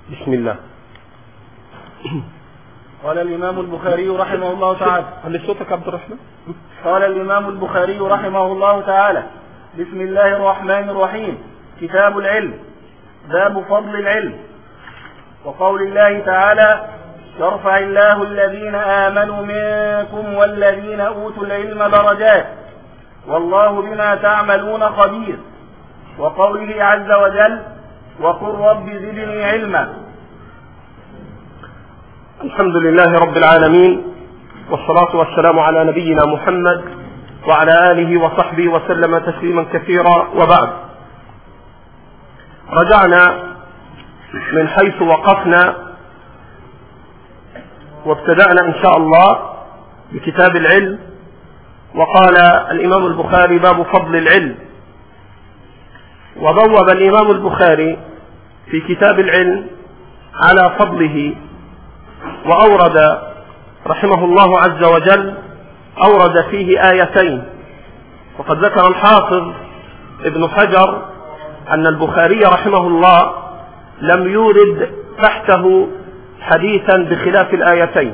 بسم الله. قال الإمام البخاري رحمه الله تعالى. هل صوتك عبد الرحمن؟ قال الإمام البخاري رحمه الله تعالى: بسم الله الرحمن الرحيم. كتاب العلم. باب فضل العلم. وقول الله تعالى: يرفع الله الذين آمنوا منكم والذين أوتوا العلم درجات والله بما تعملون خبير. وقوله عز وجل: وقل رب زدني علما. الحمد لله رب العالمين، والصلاة والسلام على نبينا محمد وعلى آله وصحبه وسلم تسليما كثيرا، وبعد. رجعنا من حيث وقفنا وابتدأنا إن شاء الله بكتاب العلم. وقال الإمام البخاري: باب فضل العلم. وبوب الإمام البخاري في كتاب العلم على فضله، وأورد رحمه الله عز وجل أورد فيه آيتين. وقد ذكر الحافظ ابن حجر أن البخاري رحمه الله لم يورد تحته حديثا بخلاف الآيتين.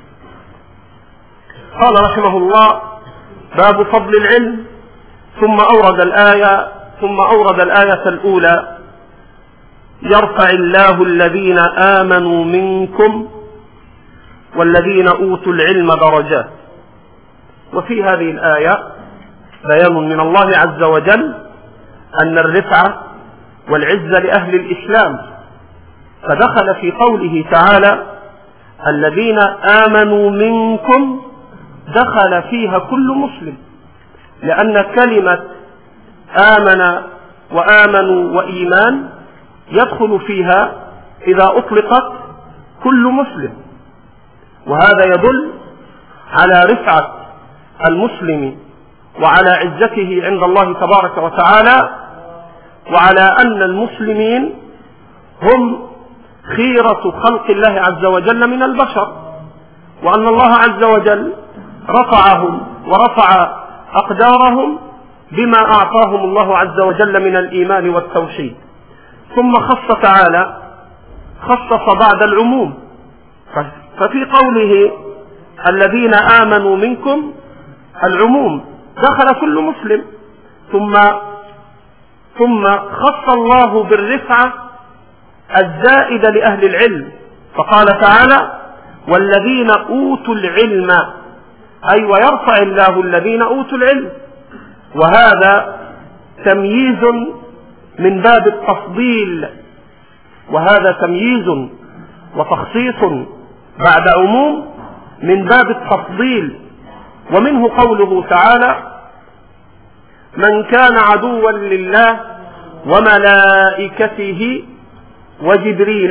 قال رحمه الله: باب فضل العلم، ثم أورد الآية الأولى: يرفع الله الذين آمنوا منكم والذين أوتوا العلم درجات. وفي هذه الآية بيان من الله عز وجل أن الرفعة والعزة لأهل الإسلام، فدخل في قوله تعالى: الذين آمنوا منكم، دخل فيها كل مسلم، لأن كلمة آمن وآمنوا وإيمان يدخل فيها إذا أطلقت كل مسلم. وهذا يدل على رفعة المسلم وعلى عزته عند الله تبارك وتعالى، وعلى أن المسلمين هم خيرة خلق الله عز وجل من البشر، وأن الله عز وجل رفعهم ورفع أقدارهم بما أعطاهم الله عز وجل من الإيمان والتوحيد. ثم خص تعالى بعد العموم، ففي قوله الذين آمنوا منكم العموم، دخل كل مسلم. ثم خص الله بالرفعة الزائدة لأهل العلم، فقال تعالى: والذين أوتوا العلم، أي ويرفع الله الذين أوتوا العلم. وهذا تمييز من باب التفضيل، وهذا تمييز وتخصيص بعد عموم من باب التفضيل. ومنه قوله تعالى: من كان عدوا لله وملائكته وجبريل.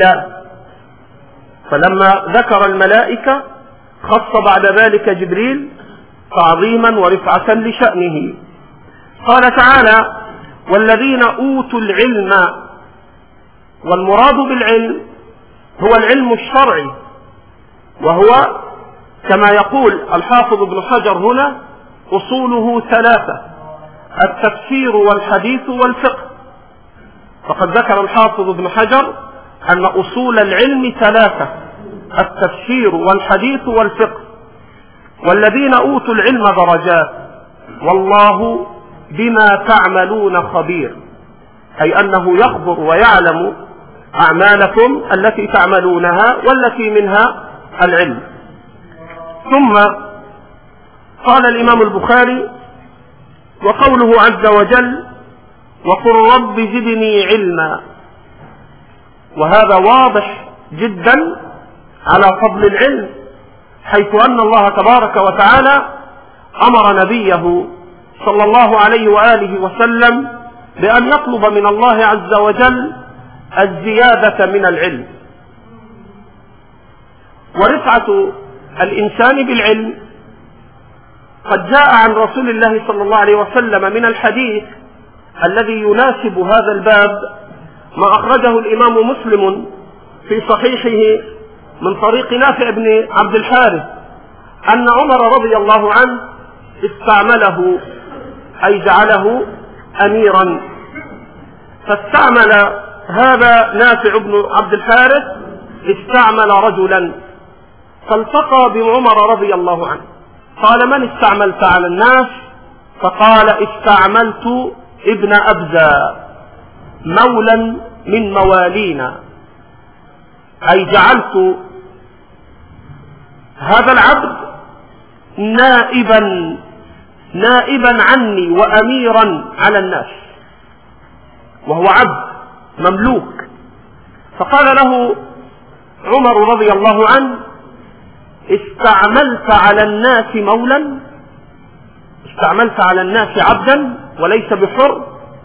فلما ذكر الملائكة خص بعد ذلك جبريل تعظيما ورفعة لشأنه. قال تعالى: والذين أوتوا العلم. والمراد بالعلم هو العلم الشرعي، وهو كما يقول الحافظ ابن حجر هنا أصوله ثلاثة: التفسير والحديث والفقه. فقد ذكر الحافظ ابن حجر أن أصول العلم ثلاثة: التفسير والحديث والفقه. والذين أوتوا العلم درجات والله بما تعملون خبير، أي أنه يخبر ويعلم أعمالكم التي تعملونها والتي منها العلم. ثم قال الإمام البخاري: وقوله عز وجل: وقل رب زدني علما. وهذا واضح جدا على فضل العلم، حيث أن الله تبارك وتعالى أمر نبيه صلى الله عليه وآله وسلم بأن يطلب من الله عز وجل الزيادة من العلم. ورفعة الإنسان بالعلم قد جاء عن رسول الله صلى الله عليه وسلم من الحديث الذي يناسب هذا الباب ما أخرجه الإمام مسلم في صحيحه من طريق نافع بن عبد الحارث أن عمر رضي الله عنه استعمله، أي جعله أميرا، فاستعمل هذا نافع بن عبد الحارث استعمل رجلا فالتقى بعمر رضي الله عنه، قال: من استعملت على الناس؟ فقال: استعملت ابن أبزة مولا من موالينا، أي جعلت هذا العبد نائبا عني وأميرا على الناس، وهو عبد مملوك. فقال له عمر رضي الله عنه: استعملت على الناس مولا؟ استعملت على الناس عبدا وليس بحر؟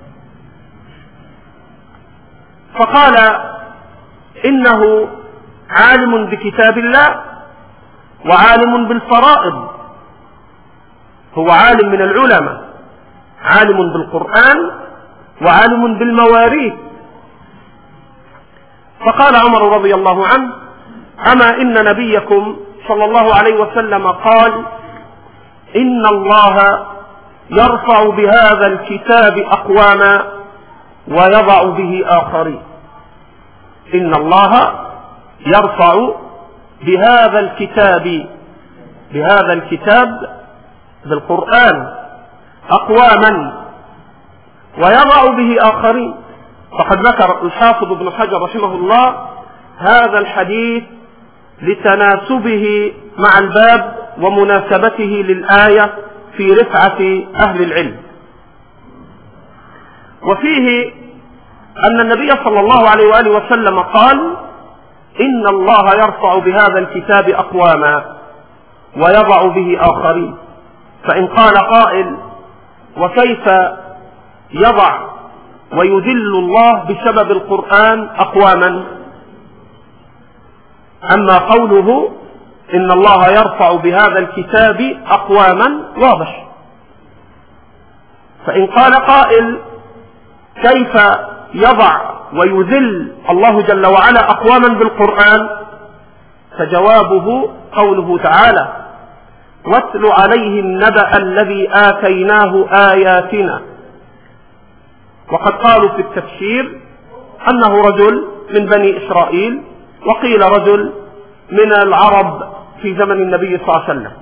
فقال: إنه عالم بكتاب الله وعالم بالفرائض، هو عالم من العلماء، عالم بالقرآن وعالم بالمواريث. فقال عمر رضي الله عنه: أما إن نبيكم صلى الله عليه وسلم قال: إن الله يرفع بهذا الكتاب أقواما ويضع به آخرين. إن الله يرفع بهذا الكتاب بالقرآن أقواما ويضع به آخرين. فقد ذكر الحافظ ابن حجر رحمه الله هذا الحديث لتناسبه مع الباب ومناسبته للآية في رفعة أهل العلم. وفيه أن النبي صلى الله عليه وآله وسلم قال: إن الله يرفع بهذا الكتاب أقواما ويضع به آخرين. فإن قال قائل: وكيف يضع ويذل الله بسبب القرآن أقواما؟ أما قوله إن الله يرفع بهذا الكتاب أقواما واضح. فإن قال قائل: كيف يضع ويذل الله جل وعلا أقواما بالقرآن؟ فجوابه قوله تعالى: واتل عليهم نبأ الذي آتيناه آياتنا. وقد قالوا في التفسير أنه رجل من بني إسرائيل، وقيل رجل من العرب في زمن النبي صلى الله عليه وسلم.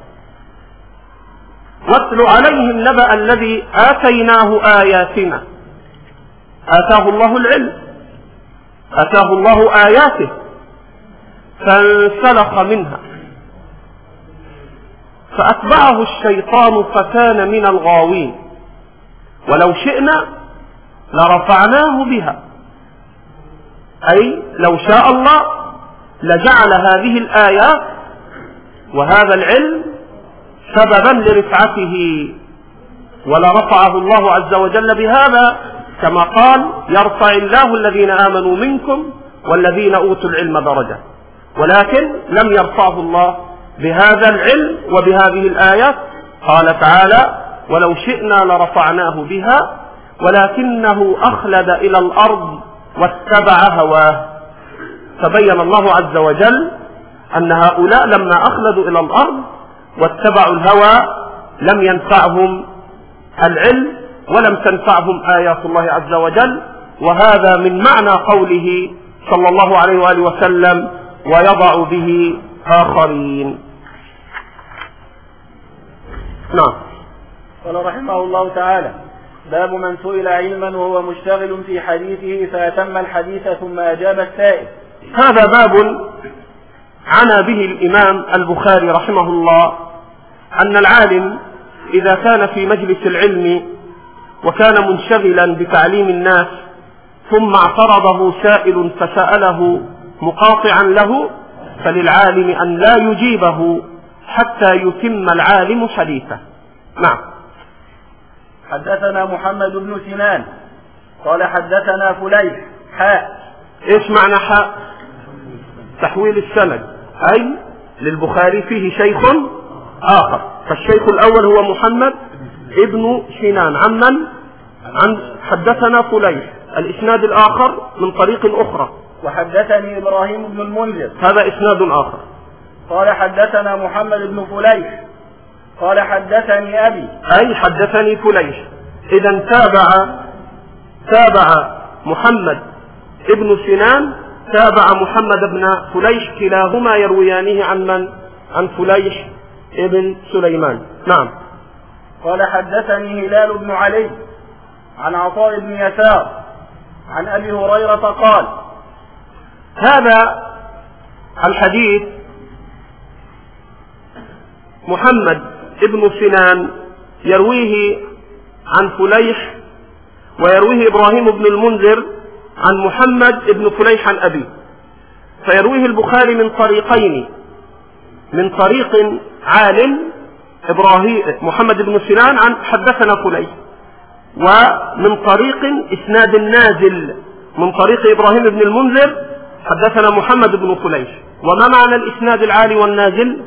واتل عليهم نبأ الذي آتيناه آياتنا، آتاه الله العلم، آتاه الله آياته فانسلخ منها فأتبعه الشيطان فكان من الغاوين، ولو شئنا لرفعناه بها، أي لو شاء الله لجعل هذه الآيات وهذا العلم سببا لرفعته ولرفعه الله عز وجل بهذا، كما قال: يرفع الله الذين آمنوا منكم والذين أوتوا العلم درجة. ولكن لم يرفعه الله بهذا العلم وبهذه الآيات. قال تعالى: ولو شئنا لرفعناه بها ولكنه أخلد إلى الأرض واتبع هواه. فبين الله عز وجل أن هؤلاء لما أخلدوا إلى الأرض واتبعوا الهوى لم ينفعهم العلم ولم تنفعهم آيات الله عز وجل. وهذا من معنى قوله صلى الله عليه وآله وسلم: ويضع به آخرين. نعم. قال رحمه الله تعالى: باب من سئل علما وهو مشتغل في حديثه فأتم الحديث ثم أجاب السائل. هذا باب عنى به الإمام البخاري رحمه الله أن العالم إذا كان في مجلس العلم وكان منشغلا بتعليم الناس ثم اعترضه سائل فسأله مقاطعا له، فللعالم أن لا يجيبه حتى يتم العالم حديثه. نعم. حدثنا محمد بن سنان قال حدثنا فليح حاء. ايش معنى حاء؟ تحويل السند، أي للبخاري فيه شيخ آخر، فالشيخ الأول هو محمد ابن سنان عن حدثنا فليح، الإسناد الآخر من طريق أخرى. وحدثني إبراهيم بن المنذر، هذا إسناد آخر. قال حدثنا محمد بن فليح قال حدثني أبي، أي حدثني فليح. إذا تابع محمد ابن سنان تابع محمد بن فليح، كلاهما يرويانه عن من؟ عن فليح ابن سليمان. نعم. قال حدثني هلال بن علي عن عطاء بن يسار عن أبي هريرة قال. هذا الحديث محمد ابن سنان يرويه عن فليح، ويرويه إبراهيم بن المنذر عن محمد بن فليح عن أبيه، فيرويه البخاري من طريقين، من طريق عالم إبراهيم محمد بن سنان عن حدثنا فليح، ومن طريق إسناد نازل من طريق إبراهيم بن المنذر حدثنا محمد بن فليح. وما معنى الإسناد العالي والنازل؟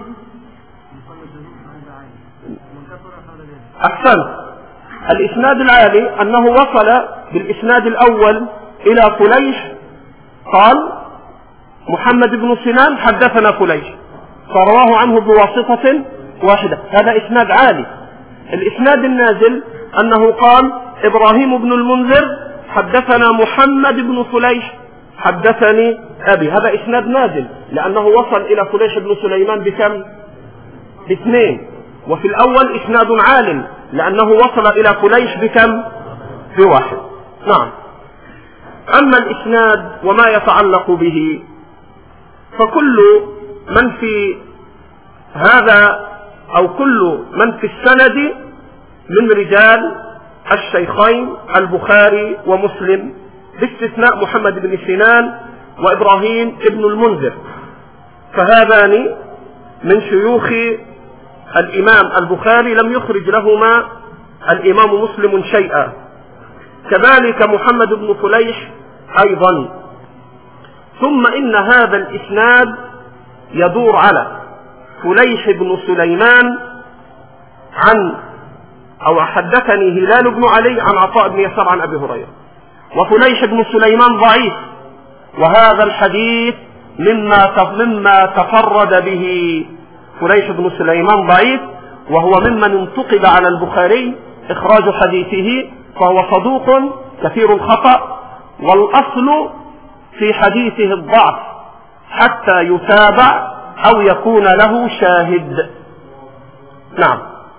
أحسن. الإسناد العالي أنه وصل بالإسناد الأول إلى فليح، قال محمد بن سنان حدثنا فليح، فرواه عنه بواسطة واحدة، هذا إسناد عالي. الإسناد النازل أنه قال إبراهيم بن المنذر حدثنا محمد بن فليح حدثني أبي، هذا إسناد نازل لأنه وصل إلى فليح بن سليمان بكم؟ باثنين. وفي الأول إسناد عال لأنه وصل إلى فليح بكم؟ بواحد. نعم. أما الإسناد وما يتعلق به فكل من في هذا أو كل من في السند من رجال الشيخين البخاري ومسلم، باستثناء محمد بن سنان وإبراهيم بن المنذر، فهذان من شيوخ الإمام البخاري لم يخرج لهما الإمام مسلم شيئا، كذلك محمد بن فليح أيضا. ثم إن هذا الإسناد يدور على فليح بن سليمان عن أو حدثني هلال بن علي عن عطاء بن يسار عن أبي هريرة، وفليح بن سليمان ضعيف، وهذا الحديث مما تفرد به فليح بن سليمان ضعيف، وهو ممن انتقد على البخاري إخراج حديثه، فهو صدوق كثير الخطأ، والأصل في حديثه الضعف حتى يتابع أو يكون له شاهد. نعم.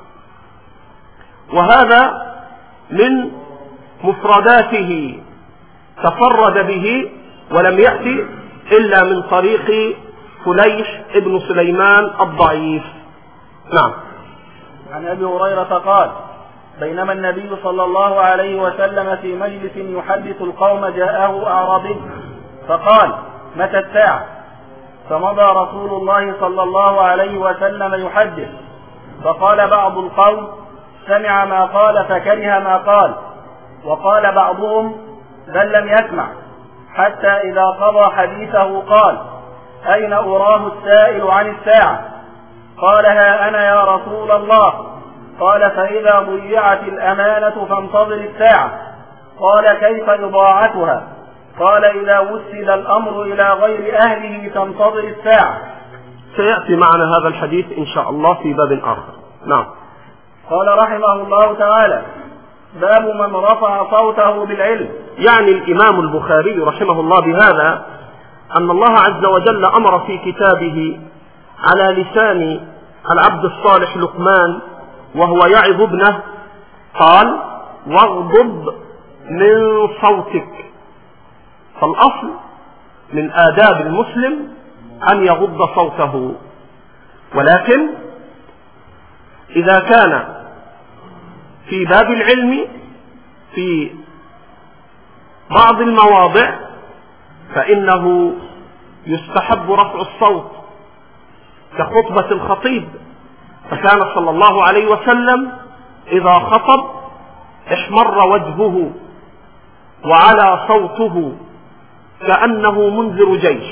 وهذا من مفرداته تفرد به ولم يأتي إلا من طريق فليح ابن سليمان الضعيف. نعم. عن أبي هريرة قال: بينما النبي صلى الله عليه وسلم في مجلس يحدث القوم جاءه أعرابي فقال: متى الساعة؟ فمضى رسول الله صلى الله عليه وسلم يحدث، فقال بعض القوم: سمع ما قال فكره ما قال، وقال بعضهم: بل لم يسمع، حتى إذا قضى حديثه قال: أين أراه السائل عن الساعة؟ قال: ها أنا يا رسول الله. قال: فإذا ضيعت الأمانة فانتظر الساعة. قال: كيف إضاعتها؟ قال: إذا وسد الأمر إلى غير أهله تنتظر الساعة. سيأتي معنا هذا الحديث إن شاء الله في باب آخر. نعم. قال رحمه الله تعالى: باب من رفع صوته بالعلم. يعني الإمام البخاري رحمه الله بهذا أن الله عز وجل أمر في كتابه على لسان العبد الصالح لقمان وهو يعظ ابنه، قال: واغضض من صوتك. فالأصل من آداب المسلم أن يغض صوته، ولكن إذا كان في باب العلم في بعض المواضع فإنه يستحب رفع الصوت كخطبة الخطيب، فكان صلى الله عليه وسلم إذا خطب احمر وجهه وعلى صوته كأنه منذر جيش.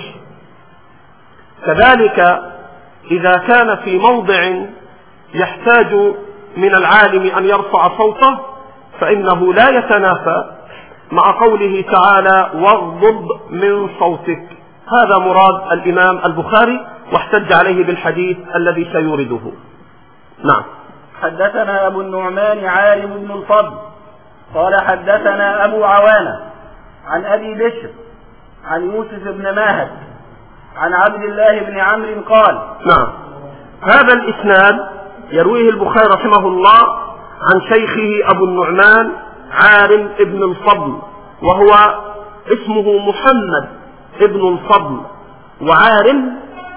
كذلك إذا كان في موضع يحتاج من العالم أن يرفع صوته فإنه لا يتنافى مع قوله تعالى: واغضض من صوتك. هذا مراد الإمام البخاري، واحتج عليه بالحديث الذي سيورده. نعم. حدثنا أبو النعمان عالم بن الفضل قال: حدثنا أبو عوانة عن أبي بشر عن يوسف بن ماهد عن عبد الله بن عمرو قال. نعم. هذا الإسناد يرويه البخاري رحمه الله عن شيخه أبو النعمان عارم ابن الفضل، وهو اسمه محمد ابن الفضل، وعارم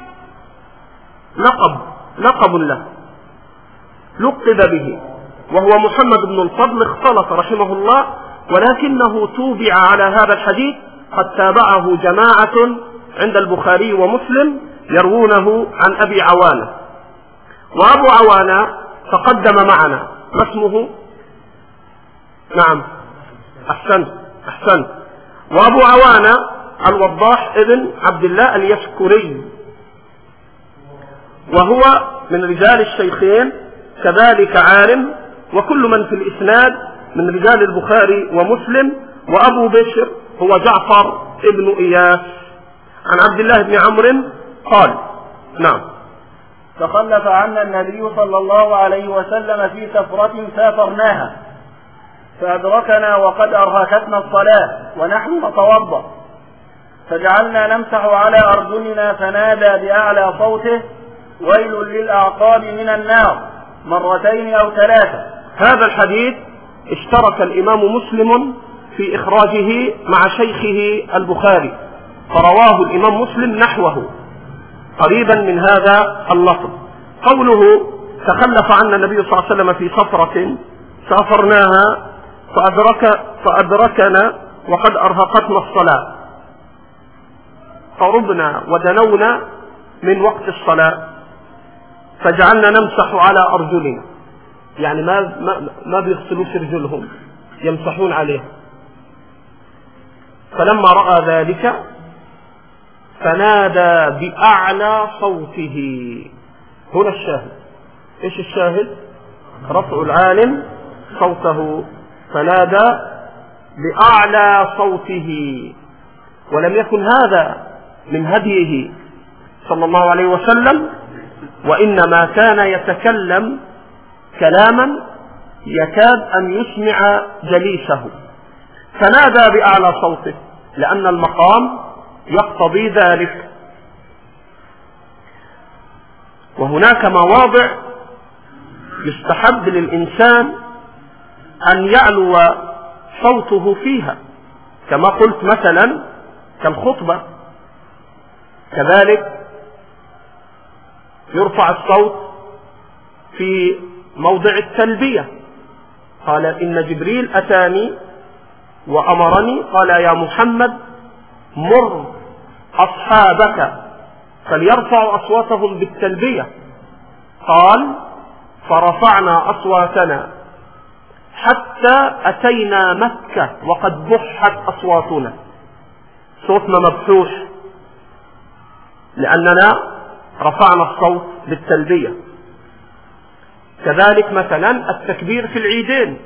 لقب له لقب به، وهو محمد بن الفضل اختلط رحمه الله، ولكنه توبع على هذا الحديث، قد تابعه جماعة عند البخاري ومسلم يروونه عن أبي عوانة. وأبو عوانة تقدم معنا، ما اسمه؟ نعم، أحسنت. وأبو عوانة الوضاح ابن عبد الله اليشكري، وهو من رجال الشيخين، كذلك عارم، وكل من في الإسناد من رجال البخاري ومسلم. وأبو بشر هو جعفر ابن إياس عن عبد الله بن عمرو قال. نعم. تخلف عنا النبي صلى الله عليه وسلم في سفرة سافرناها، فأدركنا وقد أرهقتنا الصلاة ونحن نتوضأ، فجعلنا نمسح على أرجلنا، فنادى بأعلى صوته: ويل للأعقاب من النار، مرتين أو ثلاثة. هذا الحديث اشترك الإمام مسلم في إخراجه مع شيخه البخاري، فرواه الإمام مسلم نحوه قريبا من هذا اللفظ. قوله تخلف عنا النبي صلى الله عليه وسلم في سفرة سافرناها فأدركنا وقد أرهقتنا الصلاة، قربنا ودنونا من وقت الصلاة، فجعلنا نمسح على أرجلنا، يعني ما بيغسلوش رجلهم، يمسحون عليها. فلما رأى ذلك فنادى بأعلى صوته. هنا الشاهد، إيش الشاهد؟ رفع العالم صوته، فنادى بأعلى صوته. ولم يكن هذا من هديه صلى الله عليه وسلم، وإنما كان يتكلم كلاما يكاد أن يسمع جليسه، فنادى بأعلى صوته لأن المقام يقتضي ذلك. وهناك مواضع يستحب للإنسان أن يعلو صوته فيها، كما قلت مثلا كالخطبة، كذلك يرفع الصوت في موضع التلبية. قال إن جبريل أتاني وأمرني، قال يا محمد مر أصحابك فليرفعوا أصواتهم بالتلبية. قال فرفعنا أصواتنا حتى أتينا مكة وقد بحت أصواتنا، صوتنا مبحوح لأننا رفعنا الصوت بالتلبية. كذلك مثلا التكبير في العيدين،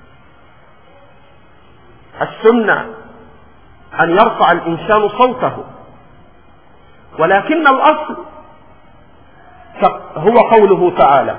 السنة أن يرفع الإنسان صوته، ولكن الأصل هو قوله تعالى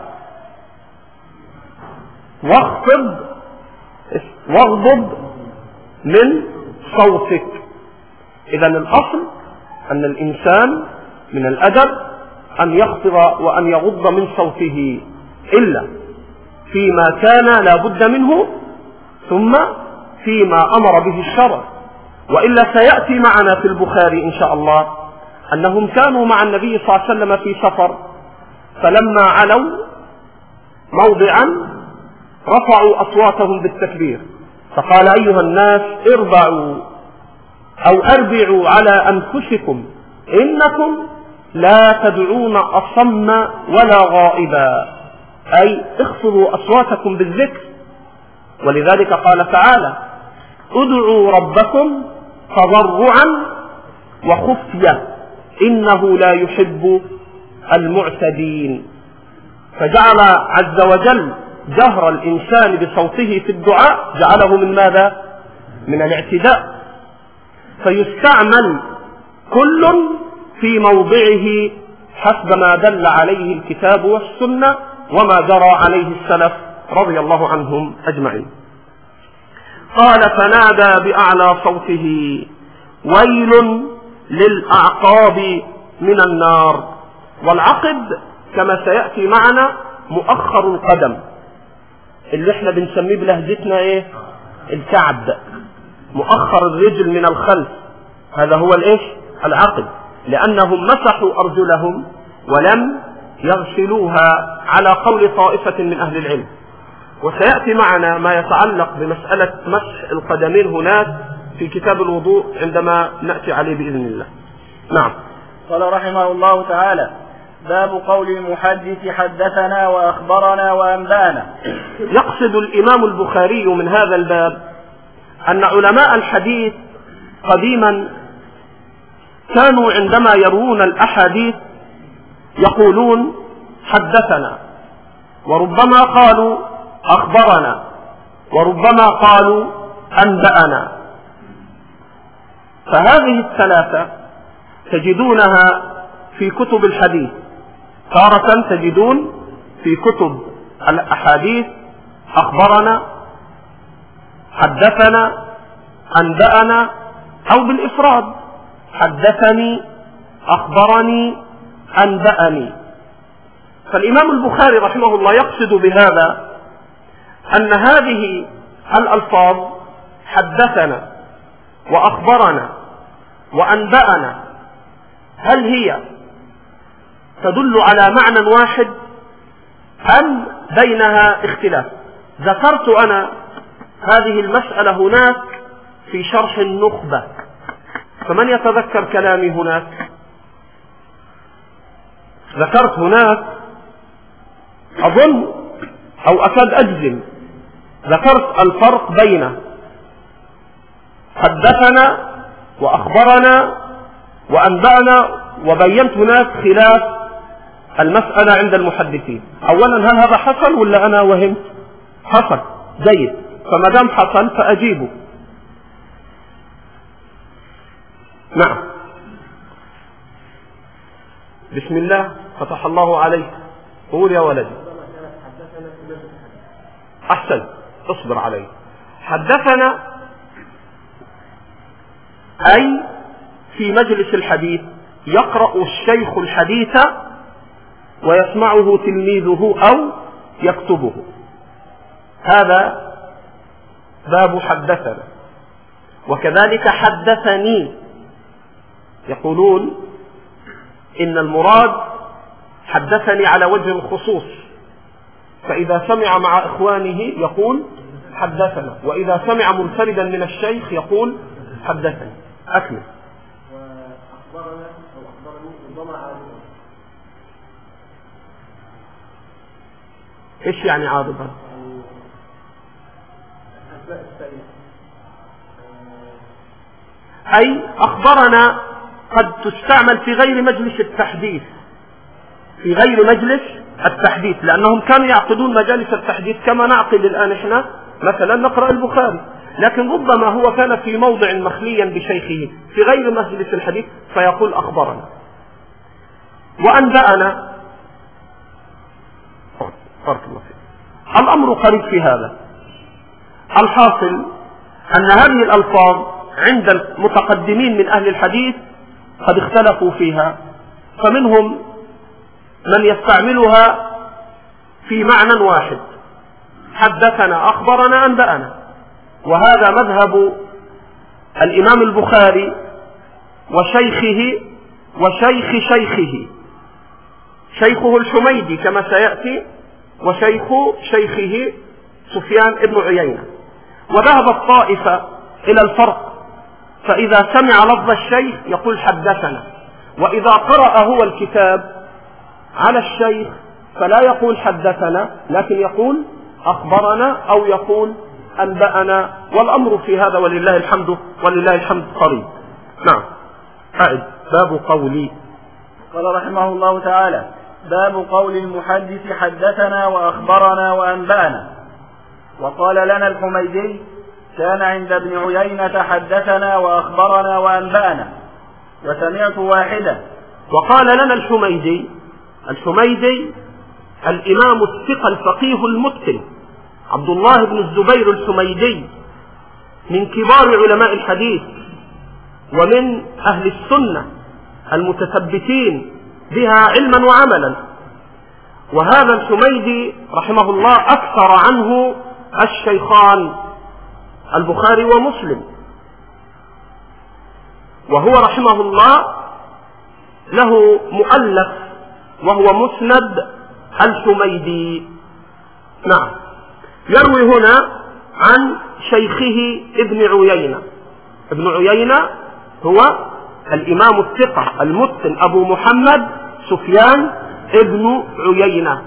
واغضض من صوتك. إذا الأصل أن الإنسان من الأدب أن يخفض وأن يغض من صوته، إلا فيما كان لا بد منه، ثم فيما أمر به الشرع. وإلا سيأتي معنا في البخاري إن شاء الله أنهم كانوا مع النبي صلى الله عليه وسلم في سفر، فلما علوا موضعا رفعوا أصواتهم بالتكبير، فقال أيها الناس اربعوا أو أربعوا على أنفسكم إنكم لا تدعون أصم ولا غائبا، أي اخفضوا أصواتكم بالذكر. ولذلك قال تعالى ادعوا ربكم تضرعا وخفية إنه لا يحب المعتدين. فجعل عز وجل جهر الإنسان بصوته في الدعاء جعله من ماذا؟ من الاعتداء. فيستعمل كل في موضعه حسب ما دل عليه الكتاب والسنة وما جرى عليه السلف رضي الله عنهم أجمعين. قال فنادى بأعلى صوته ويل للأعقاب من النار. والعقب كما سيأتي معنا مؤخر القدم اللي احنا بنسميه بلهجتنا ايه؟ الكعب، مؤخر الرجل من الخلف، هذا هو الايش؟ العقب، لأنهم مسحوا أرجلهم ولم يغسلوها على قول طائفة من أهل العلم. وسيأتي معنا ما يتعلق بمسألة مسح القدمين هناك في كتاب الوضوء عندما نأتي عليه بإذن الله. نعم. قال رحمه الله تعالى: باب قول المحدث حدثنا وأخبرنا وأنبأنا. يقصد الإمام البخاري من هذا الباب أن علماء الحديث قديما كانوا عندما يروون الأحاديث يقولون حدثنا، وربما قالوا أخبرنا، وربما قالوا أنبأنا. فهذه الثلاثة تجدونها في كتب الحديث، تارة تجدون في كتب الأحاديث أخبرنا، حدثنا، أنبأنا، أو بالإفراد حدثني، أخبرني، أنبأني. فالإمام البخاري رحمه الله يقصد بهذا أن هذه الألفاظ حدثنا وأخبرنا وأنبأنا هل هي تدل على معنى واحد أم بينها اختلاف؟ ذكرت أنا هذه المسألة هناك في شرح النخبة، فمن يتذكر كلامي هناك؟ ذكرت هناك أظن أو أكاد أجزم، ذكرت الفرق بين حدثنا وأخبرنا وأنبأنا، وبينت هناك خلاف المسألة عند المحدثين. أولا هل هذا حصل ولا أنا وهمت؟ حصل، جيد، فما دام حصل فأجيبه. نعم. بسم الله، فتح الله عليك، قول يا ولدي. أحسن، اصبر علي. حدثنا أي في مجلس الحديث يقرأ الشيخ الحديث ويسمعه تلميذه أو يكتبه، هذا باب حدثنا. وكذلك حدثني، يقولون إن المراد حدثني على وجه الخصوص، فإذا سمع مع إخوانه يقول حدثنا، وإذا سمع منفردا من الشيخ يقول حدثني. أكمل. وأخبرنا أو أخبرني ربما عارضا. إيش يعني عارضا؟ أي أخبرنا قد تستعمل في غير مجلس التحديث، في غير مجلس التحديث، لأنهم كانوا يعقدون مجالس التحديث كما نعقد الآن إحنا مثلا نقرأ البخاري، لكن ربما هو كان في موضع مخليا بشيخه في غير مجلس الحديث فيقول أخبرنا. وأنبأنا بارك الله فيك. الأمر قريب في هذا. الحاصل أن هذه الألفاظ عند المتقدمين من أهل الحديث قد اختلفوا فيها، فمنهم من يستعملها في معنى واحد، حدثنا، أخبرنا، أنبأنا، وهذا مذهب الإمام البخاري وشيخه وشيخ شيخه، شيخه الحميدي كما سيأتي، وشيخ شيخه سفيان بن عيينة. وذهب الطائفة إلى الفرق، فإذا سمع لفظ الشيخ يقول حدثنا، وإذا قرأ هو الكتاب على الشيخ فلا يقول حدثنا لكن يقول أخبرنا أو يقول أنبأنا، والأمر في هذا ولله الحمد قريب. نعم. قائد باب قولي. قال رحمه الله تعالى: باب قول المحدث حدثنا وأخبرنا وأنبأنا. وقال لنا الحميدي: كان عند ابن عيينة حدثنا وأخبرنا وأنبأنا، وسمعت واحدا. وقال لنا الحميدي الإمام الثقة الفقيه المتقن عبد الله بن الزبير الحميدي، من كبار علماء الحديث ومن أهل السنة المتثبتين بها علما وعملا. وهذا الحميدي رحمه الله أكثر عنه الشيخان البخاري ومسلم، وهو رحمه الله له مؤلف وهو مسند الحميدي. نعم. يروي هنا عن شيخه ابن عيينة. ابن عيينة هو الإمام الثقة المتقن أبو محمد سفيان ابن عيينة.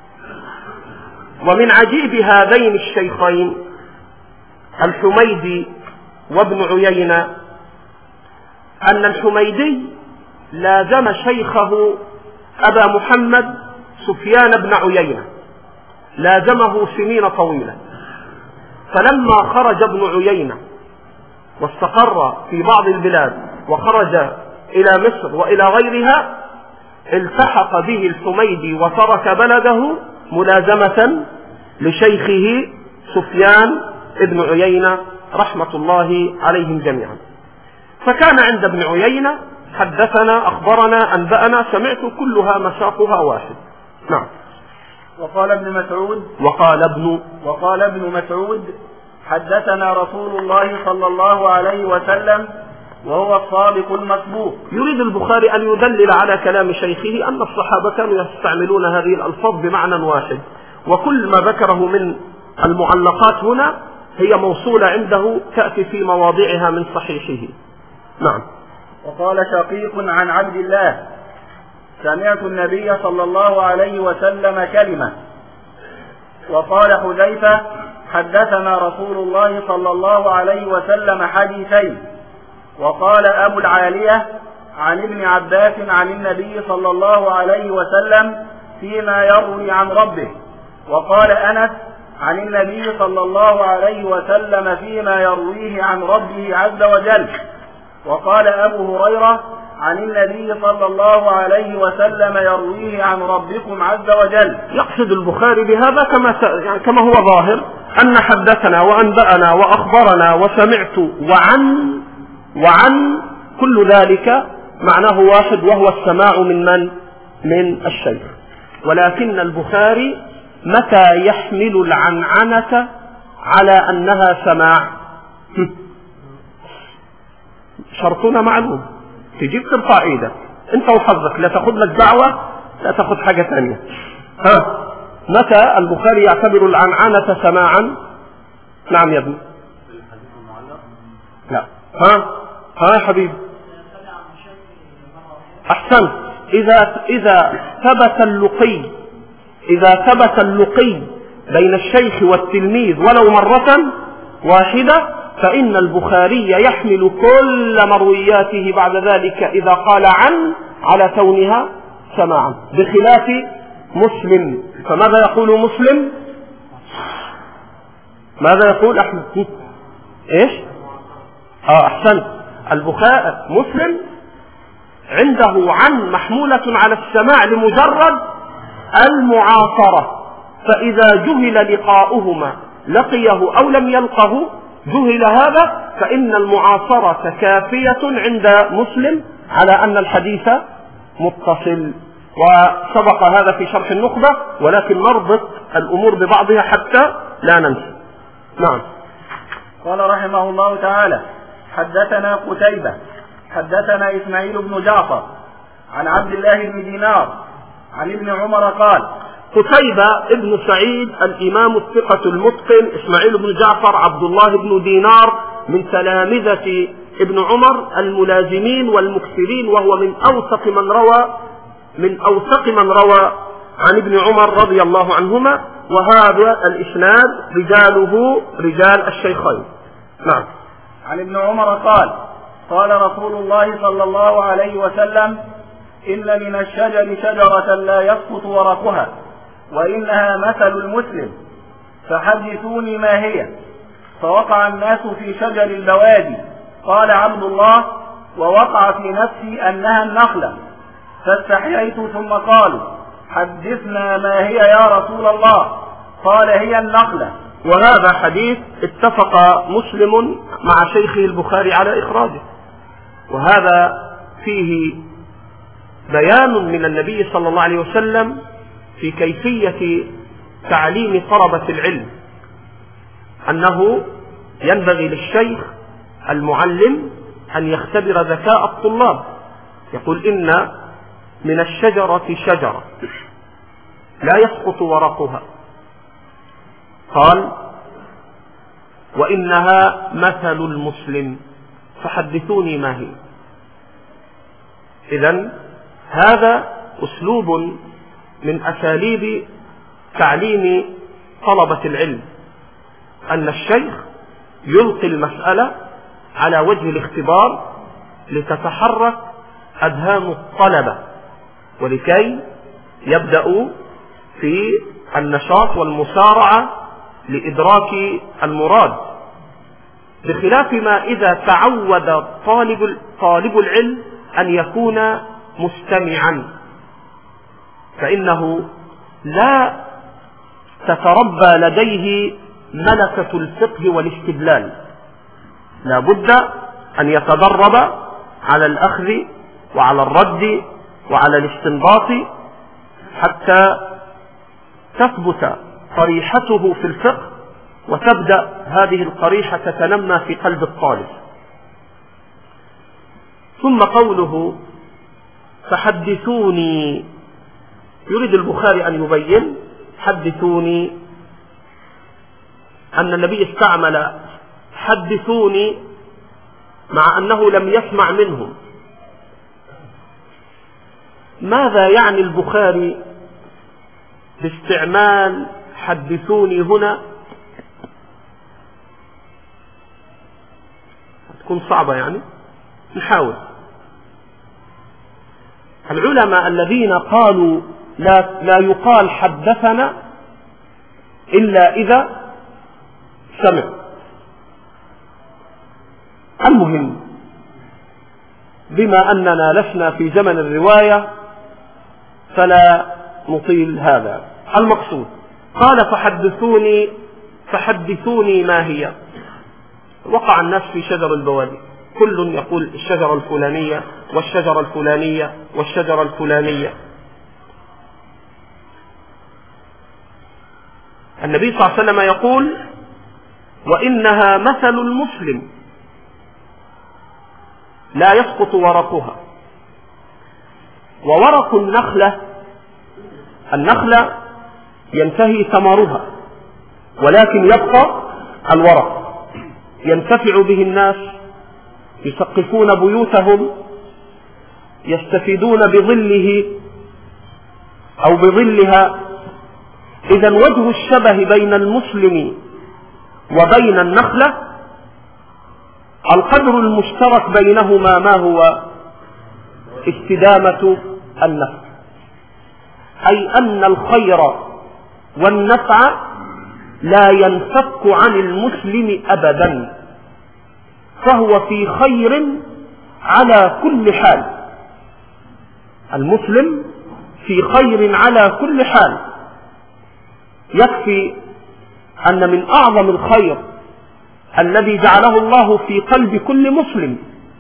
ومن عجيب هذين الشيخين الحميدي وابن عيينة أن الحميدي لازم شيخه أبا محمد سفيان بن عيينة، لازمه سنين طويلة. فلما خرج ابن عيينة واستقر في بعض البلاد وخرج إلى مصر وإلى غيرها، التحق به الحميدي وترك بلده ملازمة لشيخه سفيان ابن عيينة رحمة الله عليهم جميعا. فكان عند ابن عيينة حدثنا، أخبرنا، أنبأنا، سمعت، كلها مساقها واحد. نعم. وقال ابن مسعود حدثنا رسول الله صلى الله عليه وسلم وهو الصادق المصدوق. يريد البخاري أن يدلل على كلام شيخه أن الصحابة كانوا يستعملون هذه الألفاظ بمعنى واحد، وكل ما ذكره من المعلقات هنا هي موصولة عنده تأتي في مواضعها من صحيحه. نعم. وقال شقيق عن عبد الله سمعت النبي صلى الله عليه وسلم كلمة. وقال حذيفة حدثنا رسول الله صلى الله عليه وسلم حديثين. وقال أبو العالية عن ابن عباس عن النبي صلى الله عليه وسلم فيما يروي عن ربه. وقال أنس عن النبي صلى الله عليه وسلم فيما يرويه عن ربه عز وجل. وقال أبو هريرة عن النبي صلى الله عليه وسلم يرويه عن ربكم عز وجل. يقصد البخاري بهذا كما هو ظاهر أن حدثنا وأنبأنا وأخبرنا وسمعت وعن كل ذلك معناه واحد، وهو السماع من الشيخ. ولكن البخاري متى يحمل العنعنة على أنها سماع؟ شرطنا معلوم، تجيب ترفع ايدك انت وحظك، لا تاخذ لك دعوة لا تاخذ حاجة ثانية. متى البخاري يعتبر العنعنة سماعا؟ نعم يا ابني. لا. يا حبيبي احسن. اذا ثبت اللقي بين الشيخ والتلميذ ولو مرة واحدة فإن البخاري يحمل كل مروياته بعد ذلك إذا قال عن على كونها سماعا، بخلاف مسلم. فماذا يقول مسلم؟ ماذا يقول أحمد؟ إيش؟ أحسن. البخاري مسلم عنده عن محمولة على السماع لمجرد المعاصرة، فإذا جهل لقاؤهما لقيه أو لم يلقه جهل هذا، فإن المعاصرة كافية عند مسلم على أن الحديث متصل. وسبق هذا في شرح النخبة، ولكن نربط الأمور ببعضها حتى لا ننسى. نعم. قال رحمه الله تعالى حدثنا قتيبة حدثنا إسماعيل بن جعفر عن عبد الله بن دينار عن ابن عمر قال. قتيبة ابن سعيد الإمام الثقة المتقن، إسماعيل بن جعفر عبد الله بن دينار من تلامذة ابن عمر الملازمين والمكثرين، وهو من أوثق من روى عن ابن عمر رضي الله عنهما. وهذا الإسناد رجاله رجال الشيخين. نعم. عن ابن عمر قال قال رسول الله صلى الله عليه وسلم إن من الشجر شجرة لا يسقط ورقها وإنها مثل المسلم فحدثوني ما هي. فوقع الناس في شجر البوادي. قال عبد الله ووقع في نفسي أنها النخلة، فاستحييت ثم قالوا حدثنا ما هي يا رسول الله. قال هي النخلة وهذا حديث اتفق مسلم مع شيخه البخاري على إخراجه، وهذا فيه بيان من النبي صلى الله عليه وسلم في كيفية تعليم طلبة العلم، أنه ينبغي للشيخ المعلم أن يختبر ذكاء الطلاب. يقول إن من الشجرة شجرة لا يسقط ورقها، قال وإنها مثل المسلم فحدثوني ما هي. إذن هذا أسلوب من أساليب تعليم طلبة العلم، أن الشيخ يلقي المسألة على وجه الاختبار لتتحرك أذهان الطلبة، ولكي يبدأوا في النشاط والمسارعة لإدراك المراد، بخلاف ما إذا تعود طالب العلم أن يكون مستمعا، فإنه لا تتربى لديه ملكة الفقه والاستدلال، لا بد أن يتدرب على الأخذ وعلى الرد وعلى الاستنباط حتى تثبت قريحته في الفقه، وتبدأ هذه القريحة تتنمى في قلب الطالب. ثم قوله فحدثوني، يريد البخاري أن يبين حدثوني أن النبي استعمل حدثوني مع أنه لم يسمع منهم. ماذا يعني البخاري باستعمال حدثوني هنا؟ تكون صعبة يعني، نحاول. العلماء الذين قالوا لا يقال حدثنا إلا إذا سمع. المهم، بما أننا لسنا في زمن الرواية فلا نطيل هذا. المقصود قال فحدثوني ما هي. وقع الناس في شجر البوادي، كل يقول الشجرة الفلانية والشجرة الفلانية والشجرة الفلانية. النبي صلى الله عليه وسلم يقول وإنها مثل المسلم لا يسقط ورقها. وورق النخلة ينتهي ثمرها، ولكن يبقى الورق ينتفع به الناس، يسقفون بيوتهم، يستفيدون بظله أو بظلها. إذن وجه الشبه بين المسلم وبين النخلة القدر المشترك بينهما ما هو؟ استدامة النفع، أي أن الخير والنفع لا ينفك عن المسلم أبدا، فهو في خير على كل حال. المسلم في خير على كل حال. يكفي أن من أعظم الخير الذي جعله الله في قلب كل مسلم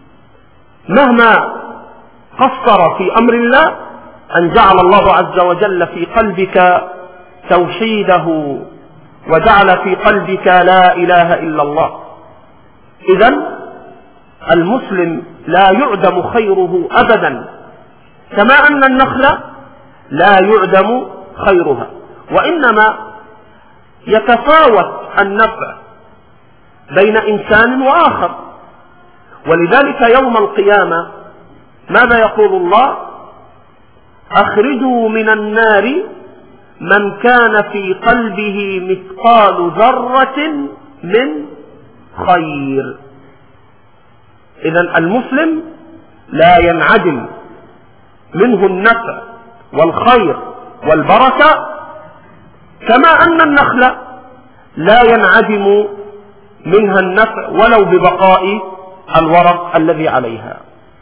مهما قصر في أمر الله، أن جعل الله عز وجل في قلبك توحيده، وجعل في قلبك لا إله إلا الله. إذن المسلم لا يعدم خيره أبدا، كما أن النخلة لا يعدم خيرها، وإنما يتفاوت النفع بين إنسان وآخر. ولذلك يوم القيامة ماذا يقول الله؟ أخرجوا من النار من كان في قلبه مثقال ذرة من خير. إذن المسلم لا ينعدم منه النفع والخير والبركة، كما أن النخلة لا ينعدم منها النفع ولو ببقاء الورق الذي عليها.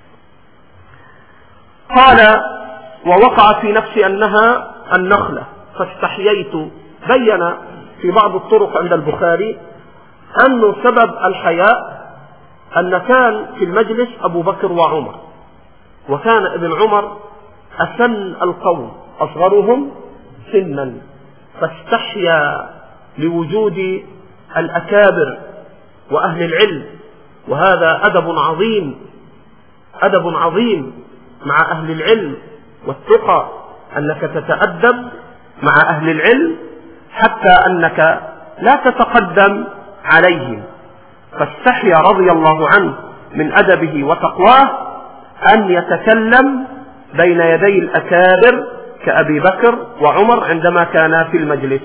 قال ووقع في نفسي أنها النخلة فاستحييت. بين في بعض الطرق عند البخاري أنه سبب الحياء أن كان في المجلس أبو بكر وعمر، وكان ابن عمر أسن القوم أصغرهم سنا، فاستحيا لوجود الأكابر وأهل العلم، وهذا أدب عظيم مع أهل العلم والتقى، أنك تتأدب مع أهل العلم حتى أنك لا تتقدم عليهم. فاستحيا رضي الله عنه من أدبه وتقواه أن يتكلم بين يدي الأكابر كأبي بكر وعمر عندما كانا في المجلس.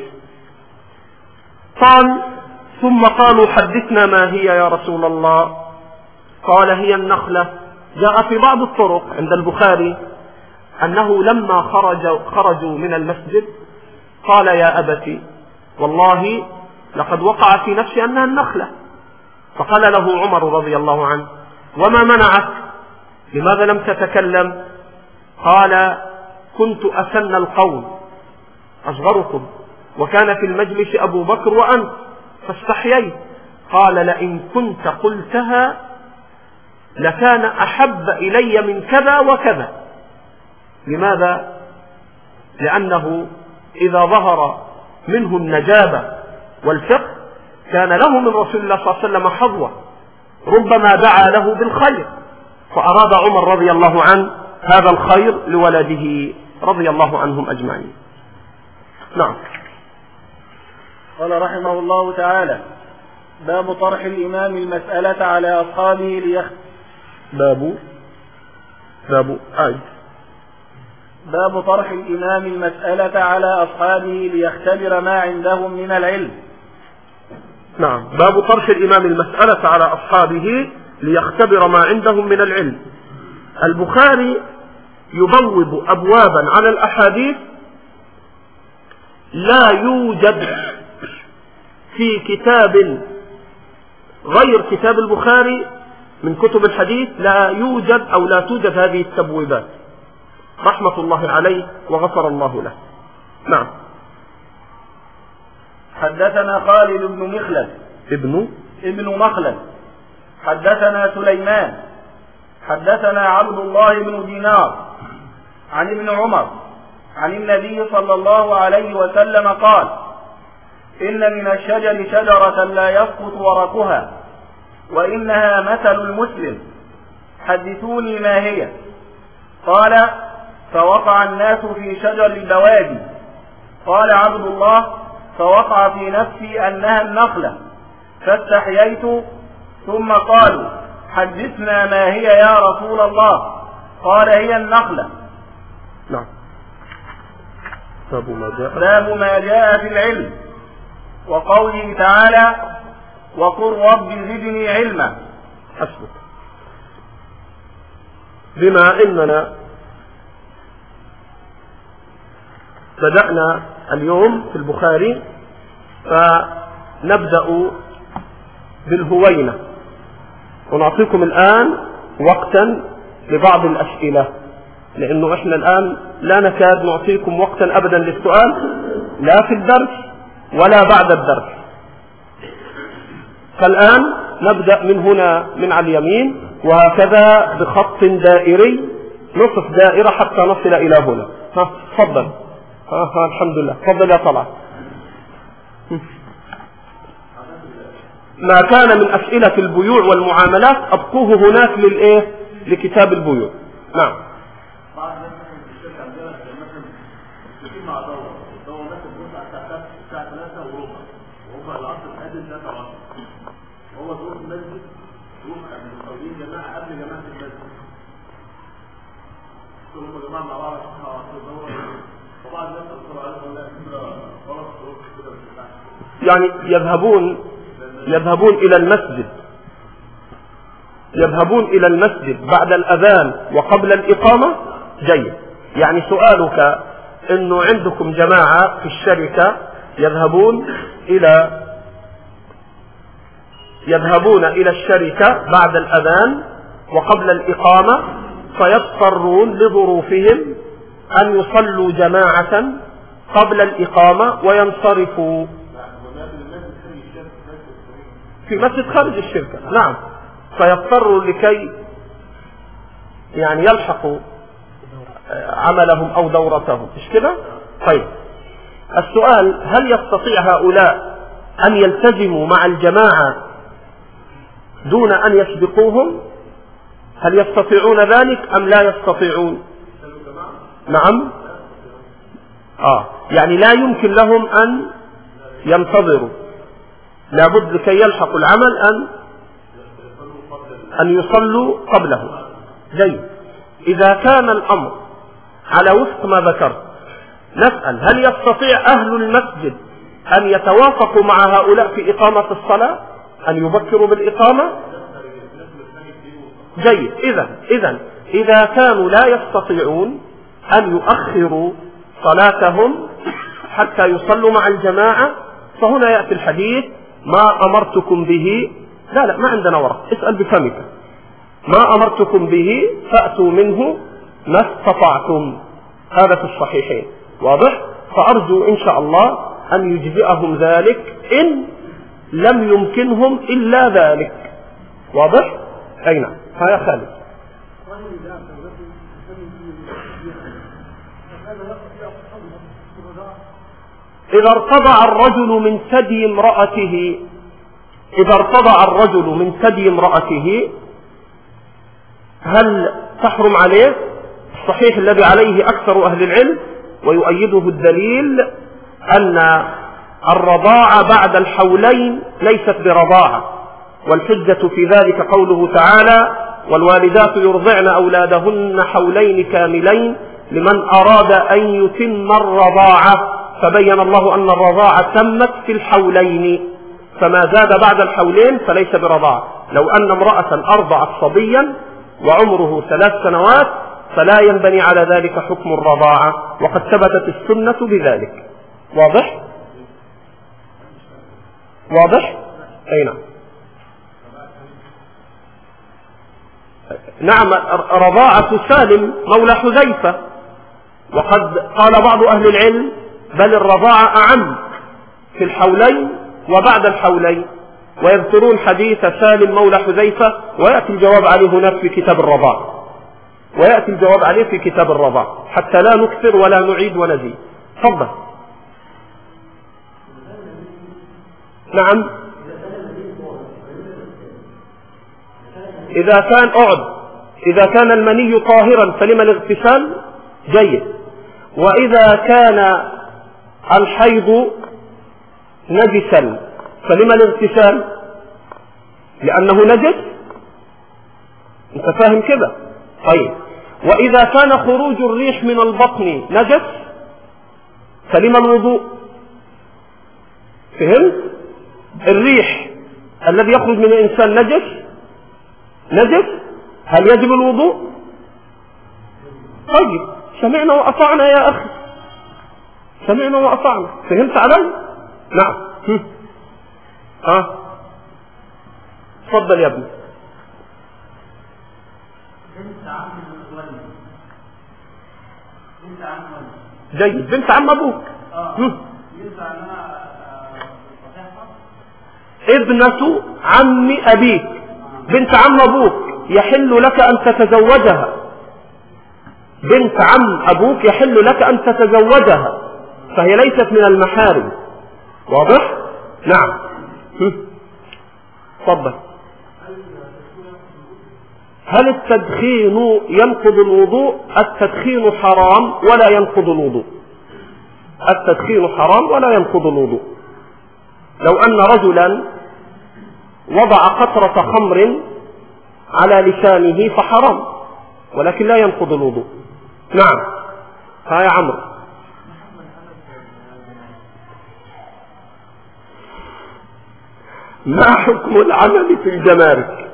قال: ثم قالوا: حدثنا ما هي يا رسول الله؟ قال: هي النخلة. جاء في بعض الطرق عند البخاري أنه لما خرجوا من المسجد قال: يا أبتي والله لقد وقع في نفسي أنها النخلة. فقال له عمر رضي الله عنه: وما منعك؟ لماذا لم تتكلم؟ قال: كنت أسن القوم أصغركم، وكان في المجلس أبو بكر وأنت، فاستحييت. قال: لئن كنت قلتها لكان أحب إلي من كذا وكذا. لماذا؟ لأنه إذا ظهر منه النجابة والفقه كان له من رسول الله صلى الله عليه وسلم حظوة، ربما دعا له بالخير، فأراد عمر رضي الله عنه هذا الخير لولده رضي الله عنهم أجمعين. نعم. قال رحمه الله تعالى: باب طرح الإمام المسألة على أصحابه باب طرح الإمام المسألة على أصحابه ليختبر ما عندهم من العلم. نعم، باب طرح الإمام المسألة على أصحابه ليختبر ما عندهم من العلم. البخاري يبوب أبوابا على الأحاديث لا يوجد في كتاب غير كتاب البخاري من كتب الحديث، لا يوجد أو لا توجد هذه التبويبات، رحمة الله عليه وغفر الله له. نعم. حدثنا خالد بن مخلد ابن مخلد حدثنا سليمان حدثنا عبد الله بن دينار عن ابن عمر عن النبي صلى الله عليه وسلم قال: إن من الشجر شجرة لا يسقط ورقها وإنها مثل المسلم، حدثوني ما هي؟ قال: فوقع الناس في شجر البوادي. قال عبد الله: فوقع في نفسي أنها النخلة، فاستحييت. ثم قالوا: حدثنا ما هي يا رسول الله؟ قال: هي النخلة. نعم. باب ما جاء في العلم، وقوله تعالى: وقل رب زدني علما. حسبك. بما إننا بدأنا اليوم في البخاري فنبدأ بالهوينة، ونعطيكم الآن وقتا لبعض الأسئلة، لأنه إحنا الآن لا نكاد نعطيكم وقتا أبدا للسؤال، لا في الدرس ولا بعد الدرس. فالآن نبدأ من هنا من على اليمين، وهكذا بخط دائري نصف دائرة حتى نصل إلى هنا. تفضل. الحمد لله. تفضل يا طلعت. ما كان من أسئلة البيوع والمعاملات أبقوه هناك لكتاب البيوع. نعم. يعني يذهبون إلى المسجد بعد الأذان وقبل الإقامة. جيد. يعني سؤالك إنه عندكم جماعة في الشركة يذهبون إلى الشركة بعد الأذان وقبل الإقامة، فيضطرون لظروفهم أن يصلوا جماعة قبل الإقامة وينصرفوا. في مسجد خارج الشركة. نعم، فيضطروا لكي يعني يلحقوا عملهم أو دورتهم، مش كده؟ طيب، السؤال: هل يستطيع هؤلاء أن يلتزموا مع الجماعة دون أن يسبقوهم؟ هل يستطيعون ذلك أم لا يستطيعون؟ نعم، يعني لا يمكن لهم أن ينتظروا، لابد لكي يلحقوا العمل أن يصلوا قبله. جيد. إذا كان الأمر على وفق ما ذكرت، نسأل: هل يستطيع أهل المسجد أن يتوافقوا مع هؤلاء في إقامة الصلاة، أن يبكروا بالإقامة؟ جيد. إذا كانوا لا يستطيعون أن يؤخروا صلاتهم حتى يصلوا مع الجماعة، فهنا يأتي الحديث: ما أمرتكم به، لا ما عندنا ورق، اسأل بفمك، ما أمرتكم به فأتوا منه ما استطعتم. هذا في الصحيحين، واضح؟ فأرجو إن شاء الله أن يجزئهم ذلك إن لم يمكنهم إلا ذلك. واضح؟ أي نعم. يا خالد. إذا ارتضع الرجل من ثدي امرأته هل تحرم عليه؟ الصحيح الذي عليه أكثر أهل العلم ويؤيده الدليل أن الرضاعة بعد الحولين ليست برضاعة، والحجة في ذلك قوله تعالى: والوالدات يرضعن أولادهن حولين كاملين لمن أراد أن يتم الرضاعة، فبين الله أن الرضاعة تمت في الحولين، فما زاد بعد الحولين فليس برضاعة. لو أن امرأة أرضعت صبيا وعمره 3 سنوات فلا ينبني على ذلك حكم الرضاعة، وقد ثبتت السنة بذلك. واضح؟ أي نعم. نعم، رضاعة سالم مولى حذيفة، وقد قال بعض أهل العلم بل الرضاعة أعم في الحولين وبعد الحولين، ويذكرون حديث سالم مولى حذيفة، ويأتي الجواب عليه هناك في كتاب الرضاعة، حتى لا نكثر ولا نعيد ونزيد. تفضل. نعم، إذا كان المني طاهرا فلما الاغتسال؟ جيد. وإذا كان الحيض نجسا فلما الاغتسال؟ لأنه نجس. أنت فاهم كده؟ طيب. وإذا كان خروج الريح من البطن نجس فلما الوضوء؟ فهمت؟ الريح الذي يخرج من الإنسان نجس، هل يجب الوضوء؟ طيب، سمعنا وأطعنا يا أخي، سمعنا وأطعنا. فهمت علي؟ نعم. تفضل يا ابني. جيد. بنت عم أبوك. ابنة عم أبيك، بنت عم أبوك يحل لك أن تتزوجها، بنت عم أبوك يحل لك أن تتزوجها، فهي ليست من المحارم. واضح؟ نعم. تفضل. هل التدخين ينقض الوضوء؟ التدخين حرام ولا ينقض الوضوء. التدخين حرام ولا ينقض الوضوء. لو أن رجلا وضع قطرة خمر على لسانه فحرام، ولكن لا ينقض الوضوء. نعم. يا عمرو. ما حكم العمل في الجمارك؟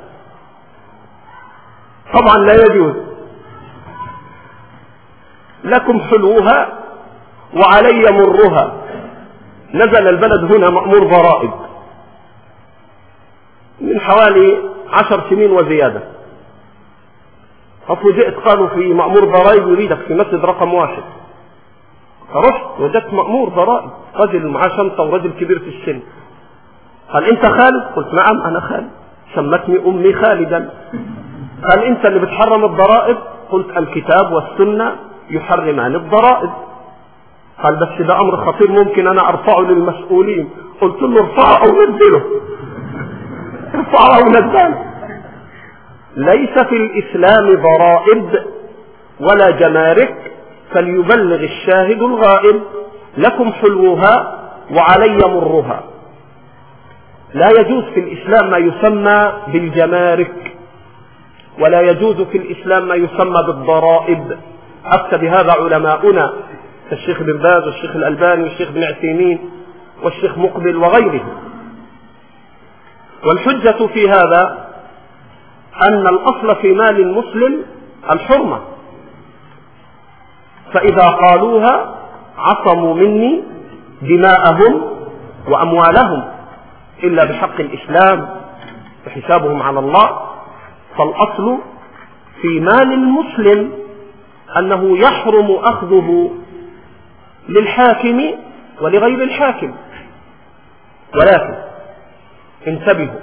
طبعا لا يجوز، لكم حلوها وعلي مرها. نزل البلد هنا مأمور ضرائب من حوالي 10 سنين وزيادة، ففوجئت قالوا في مأمور ضرائب يريدك في مسجد رقم 1. فرحت وجدت مأمور ضرائب، رجل معاه شنطة ورجل كبير في السن. قال أنت خالد؟ قلت نعم أنا خالد، سمتني أمي خالدا. قال أنت اللي بتحرم الضرائب؟ قلت الكتاب والسنة يحرمان الضرائب. قال بس ده أمر خطير ممكن أنا أرفعه للمسؤولين. قلت له ارفعه أو نزله، ارفعه أو نزله. ليس في الإسلام ضرائب ولا جمارك، فليبلغ الشاهد الغائب، لكم حلوها وعلي مرها. لا يجوز في الإسلام ما يسمى بالجمارك، ولا يجوز في الإسلام ما يسمى بالضرائب. أفتى بهذا علماؤنا الشيخ بن باز والشيخ الألباني والشيخ بن عثيمين والشيخ مقبل وغيره. والحجة في هذا أن الأصل في مال المسلم الحرمة، فإذا قالوها عصموا مني دماءهم وأموالهم إلا بحق الإسلام وحسابهم على الله. فالأصل في مال المسلم أنه يحرم أخذه للحاكم ولغير الحاكم. ولكن انتبهوا،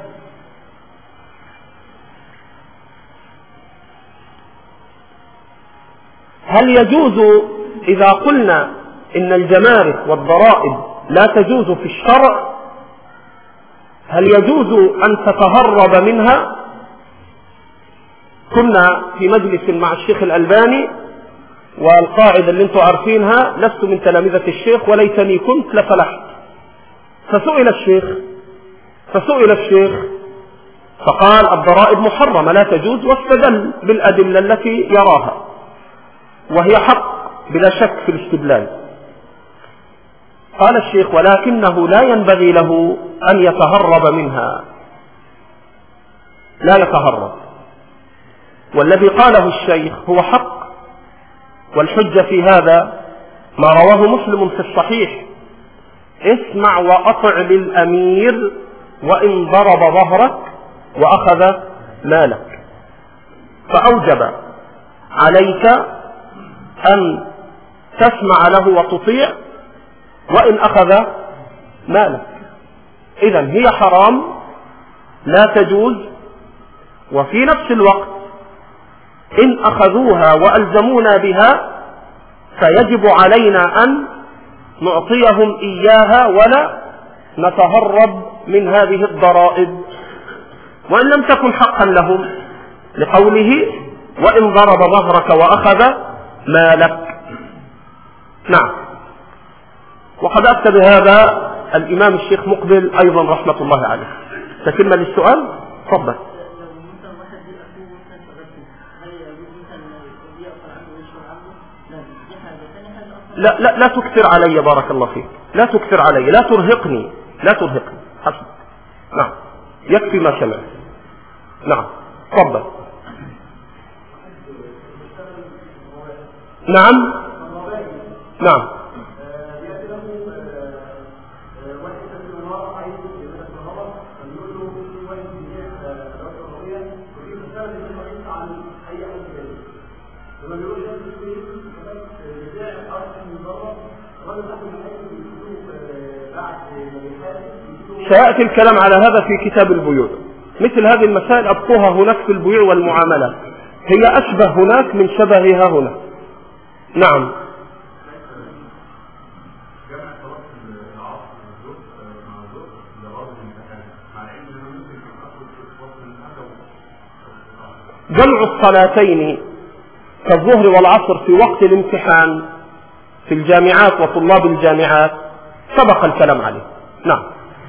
هل يجوز إذا قلنا إن الجمارك والضرائب لا تجوز في الشرع، هل يجوز أن تتهرب منها؟ كنا في مجلس مع الشيخ الألباني، والقاعدة اللي انتم عارفينها، لست من تلامذة الشيخ وليتني كنت لفلحت. فسئل الشيخ فقال الضرائب محرمة لا تجوز، واستدل بالأدلة التي يراها، وهي حق بلا شك في الاستدلال. قال الشيخ ولكنه لا ينبغي له أن يتهرب منها، لا يتهرب. والذي قاله الشيخ هو حق، والحجة في هذا ما رواه مسلم في الصحيح: اسمع وأطع للأمير وإن ضرب ظهرك وأخذ مالك. فأوجب عليك أن تسمع له وتطيع وإن أخذ مالك. إذن هي حرام لا تجوز، وفي نفس الوقت إن أخذوها وألزمونا بها فيجب علينا أن نعطيهم إياها ولا نتهرب من هذه الضرائب، وإن لم تكن حقا لهم، لقوله وإن ضرب ظهرك وأخذ مالك. نعم. وقد أفتى بهذا الإمام الشيخ مقبل أيضا رحمة الله عليه. تكمل السؤال؟ تفضل. لا تكثر علي، بارك الله فيك، لا تكثر علي، لا ترهقني حسب. نعم، يكفي ما سمعت. نعم، تفضل. نعم. سيأتي الكلام على هذا في كتاب البيوع. مثل هذه المسائل أبقوها هناك في البيوع والمعاملات، هي أشبه هناك من شبهها هنا. نعم. جمع الصلاتين كالظهر والعصر في وقت الامتحان في الجامعات وطلاب الجامعات سبق الكلام عليه. نعم.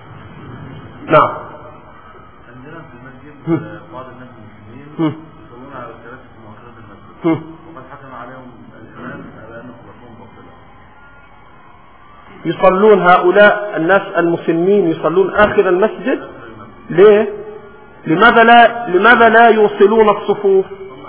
عندنا في المسجد بعض الناس المسلمين يصلون على الكراسي في مؤخرة المسجد، وقد حكم عليهم الإمام على أن صلاتهم باطلة. يصلون هؤلاء الناس المسلمين يصلون آخر المسجد ليه؟ لماذا لا يوصلون الصفوف؟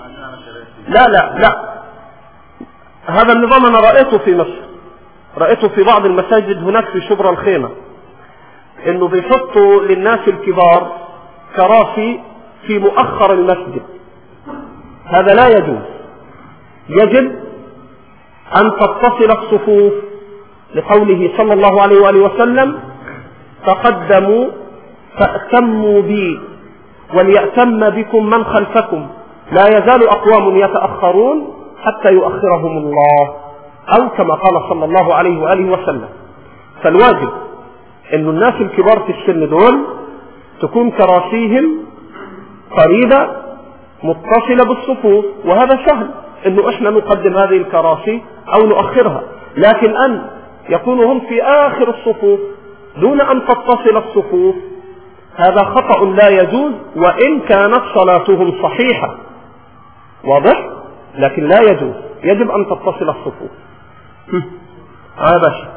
لا هذا النظام أنا رأيته في مصر، رأيته في بعض المساجد هناك في شبرا الخيمة، إنه بيحطوا للناس الكبار كراسي في مؤخر المسجد. هذا لا يجوز، يجب أن تتصل الصفوف، لقوله صلى الله عليه وآله وسلم: تقدموا فأتموا بي وليأتم بكم من خلفكم، لا يزال أقوام يتأخرون حتى يؤخرهم الله، أو كما قال صلى الله عليه وآله وسلم. فالواجب أن الناس الكبار في السن دول تكون كراسيهم قريبة متصلة بالصفوف، وهذا سهل أنه إحنا نقدم هذه الكراسي أو نؤخرها، لكن أن يكونوا هم في آخر الصفوف دون أن تتصل الصفوف هذا خطأ لا يجوز، وإن كانت صلاتهم صحيحة، واضح؟ لكن لا يجوز، يجب أن تتصل الصفوف. هذا شيء.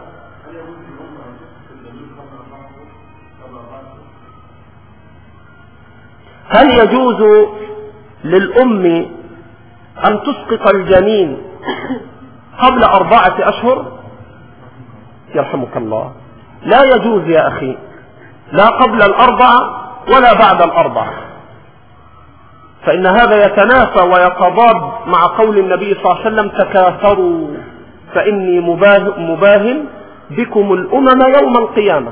هل يجوز للأم أن تسقط الجنين قبل 4 أشهر؟ يرحمك الله، لا يجوز يا أخي، لا قبل 4 ولا بعد 4، فإن هذا يتنافى ويتضاد مع قول النبي صلى الله عليه وسلم: تكاثروا فإني مباهن بكم الأمم يوم القيامة،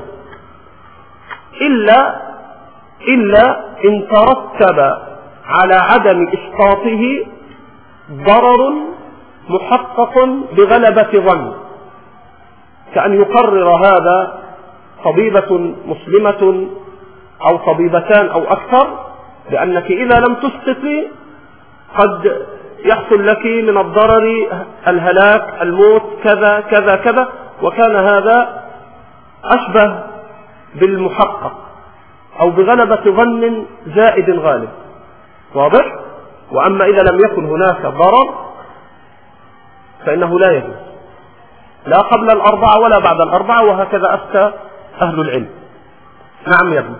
إلا إن ترتب على عدم إسقاطه ضرر محقق بغلبة ظن، كأن يقرر هذا طبيبة مسلمة أو طبيبتان أو أكثر بأنك إذا لم تسقطي قد يحصل لك من الضرر الهلاك، الموت، كذا كذا كذا، وكان هذا أشبه بالمحقق أو بغلبة ظن زائد غالب، واضح؟ وأما إذا لم يكن هناك ضرر فإنه لا يجوز، لا قبل 4 ولا بعد 4، وهكذا أفتى أهل العلم. نعم يا ابني.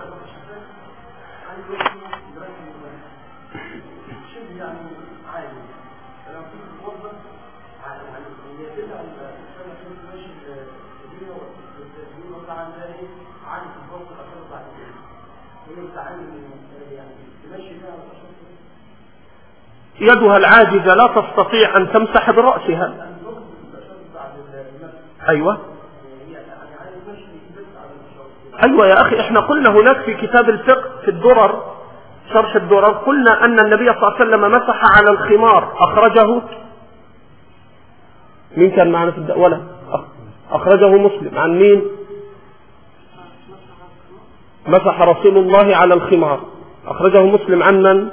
يدها العاجزة لا تستطيع أن تمسح برأسها. أيوة يا أخي، إحنا قلنا هناك في كتاب الفقه في الدرر، شرح الدرر، قلنا أن النبي صلى الله عليه وسلم مسح على الخمار، أخرجه مين كان معنا في ولا أخرجه مسلم. عن مين؟ مسح رسول الله على الخمار، أخرجه مسلم. عن من؟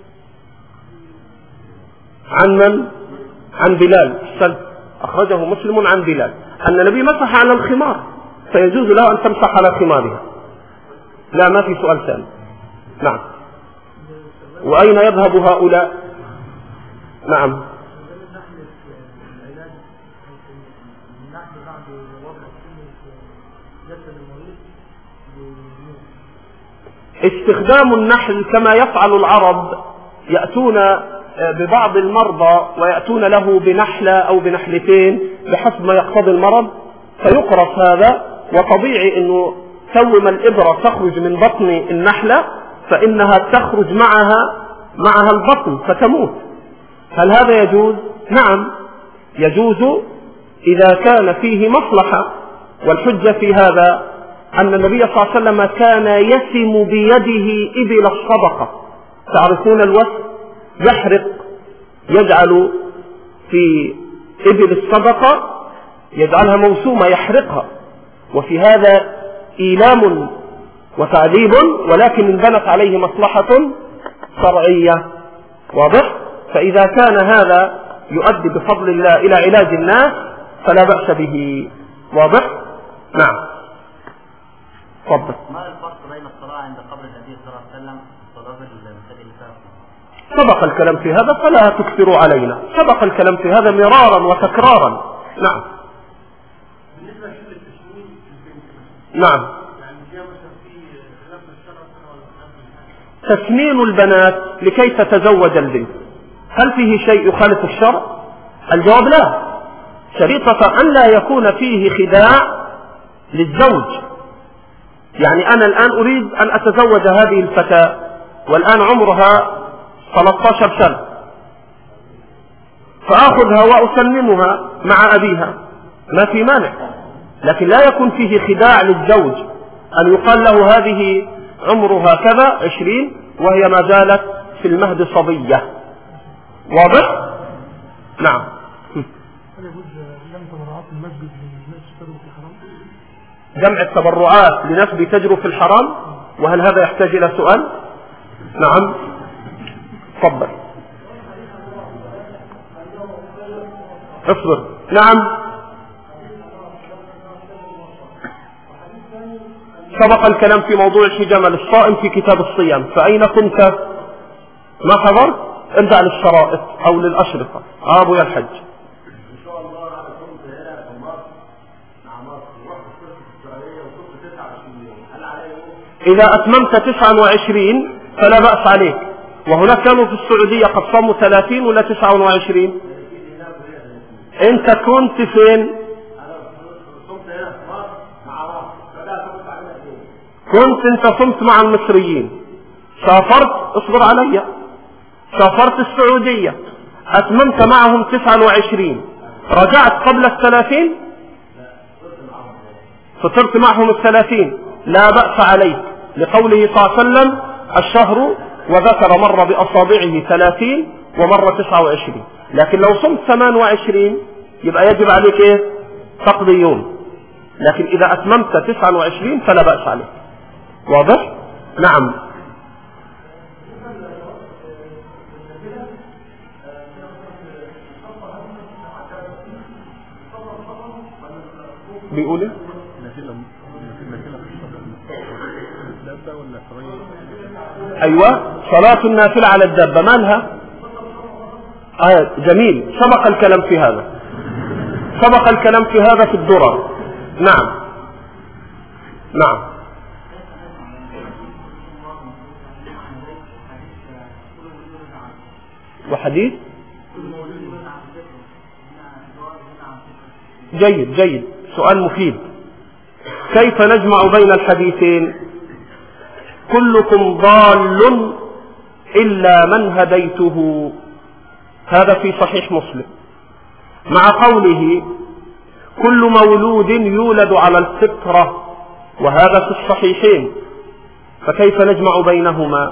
عن بلال. أخرجه مسلم عن بلال أن النبي مسح على الخمار، فيجوز له أن تمسح على خمارها. لا، ما في سؤال ثاني. نعم. وأين يذهب هؤلاء؟ نعم. استخدام النحل كما يفعل العرب، يأتون ببعض المرضى ويأتون له بنحلة أو بنحلتين بحسب ما يقتضي المرض، فيقرص هذا، وطبيعي أنه توم الإبرة تخرج من بطن النحلة فإنها تخرج معها البطن فتموت. هل هذا يجوز؟ نعم يجوز إذا كان فيه مصلحة، والحجة في هذا أن النبي صلى الله عليه وسلم كان يسم بيده إبل الصدقة. تعرفون الوسم؟ يحرق، يجعل في إبل الصدقة يجعلها موسومة يحرقها، وفي هذا إيلام وتعذيب، ولكن انبنت عليه مصلحة شرعية، واضح؟ فإذا كان هذا يؤدي بفضل الله إلى علاج الناس فلا بأس به، واضح؟ نعم. تفضل. ما الفرق بين الصلاة عند قبر النبي صلى الله عليه وسلم وصلاة المسجد الفاتح؟ سبق الكلام في هذا فلا تكثروا علينا، سبق الكلام في هذا مرارا وتكرارا. نعم. بالنسبة للتشميل نعم. تسنين البنات لكي تتزوج البنت، هل فيه شيء يخالف الشرع؟ الجواب لا، شريطة أن لا يكون فيه خداع للزوج. يعني أنا الآن أريد أن أتزوج هذه الفتاة والآن عمرها 13 سنة، فأخذها وأسننها مع أبيها، ما في مانع، لكن لا يكون فيه خداع للزوج، أن يقال له هذه عمرها كذا 20 وهي ما زالت في المهد صبية. واضح؟ نعم. جمع التبرعات لناس بيتجروا في الحرام، وهل هذا يحتاج إلى سؤال؟ نعم تفضل. اصبر. نعم سبق الكلام في موضوع الحجامة للصائم في كتاب الصيام، فأين كنت؟ ما حضرت؟ ارجع للشرائط أو للأشرطة. أبو يا الحج إذا أتممت 29 فلا بأس عليك. وهناك كانوا في السعودية قد صاموا 30 ولا 29. أنت كنت فين؟ كنت أنت صمت مع المصريين، سافرت، اصبر علي، سافرت السعودية، أتممت معهم 29، رجعت قبل 30، فطرت معهم 30، لا بأس عليك، لقوله صلى الله عليه وسلم الشهر، وذكر مرة بأصابعه 30 ومرة 29. لكن لو صمت 28 يبقى يجب عليك ايه؟ تقضي يوم. لكن إذا أتممت 29 فلا بأس عليك. واضح؟ نعم. بيقول ايه؟ ايوه صلاة النافلة على الدابة مالها؟ جميل، سبق الكلام في هذا، سبق الكلام في هذا في الدرر. نعم نعم. وحديث جيد جيد، سؤال مفيد. كيف نجمع بين الحديثين؟ كلكم ضال إلا من هديته، هذا في صحيح مسلم، مع قوله كل مولود يولد على الفطرة، وهذا في الصحيحين، فكيف نجمع بينهما؟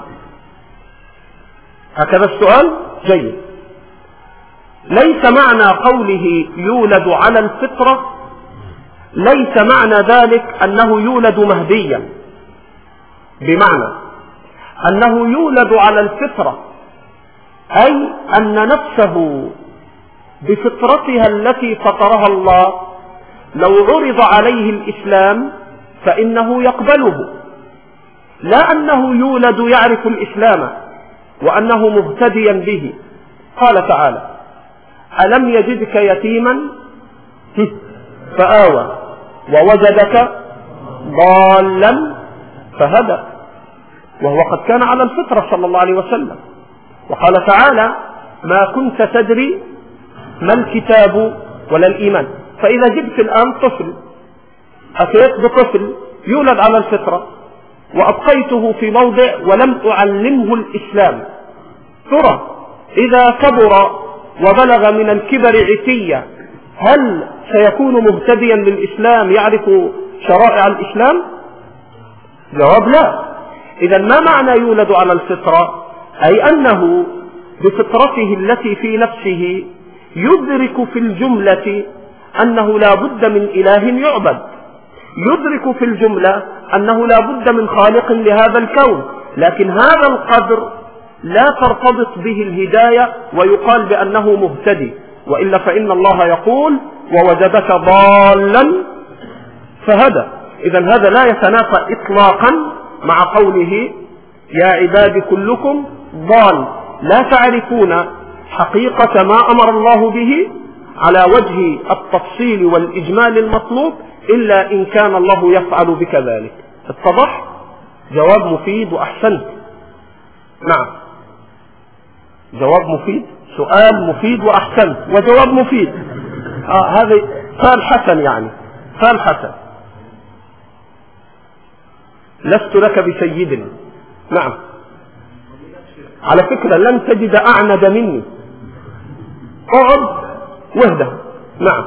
هكذا السؤال جيد. ليس معنى قوله يولد على الفطرة، ليس معنى ذلك أنه يولد مهديا، بمعنى أنه يولد على الفطرة، أي أن نفسه بفطرتها التي فطرها الله لو عرض عليه الإسلام فإنه يقبله، لا أنه يولد يعرف الإسلام وأنه مهتديا به. قال تعالى ألم يجدك يتيما فآوى ووجدك ضالا فهدى، وهو قد كان على الفطرة صلى الله عليه وسلم. وقال تعالى ما كنت تدري ما الكتاب ولا الإيمان. فإذا جبت الآن طفل، أتيت بطفل يولد على الفطرة وأبقيته في موضع ولم أعلمه الإسلام، ترى إذا كبر وبلغ من الكبر عتية هل سيكون مهتديا للإسلام يعرف شرائع الإسلام؟ جواب لا. إذا ما معنى يولد على الفطرة؟ أي أنه بفطرته التي في نفسه يدرك في الجملة أنه لا بد من إله يعبد، يدرك في الجملة أنه لا بد من خالق لهذا الكون، لكن هذا القدر لا ترتبط به الهداية ويقال بأنه مهتدي، وإلا فإن الله يقول ووجدك ضالا فهدى. إذن هذا لا يتنافى إطلاقا مع قوله يا عبادي كلكم ضال، لا تعرفون حقيقة ما أمر الله به على وجه التفصيل والإجمال المطلوب إلا إن كان الله يفعل بك ذلك. اتضح؟ جواب مفيد وأحسنت. نعم جواب مفيد، سؤال مفيد وأحسنت، وجواب مفيد. هذا سؤال حسن، يعني سؤال حسن. لست لك بسيد. نعم على فكرة لن تجد أعند مني، اقعد واهدى. نعم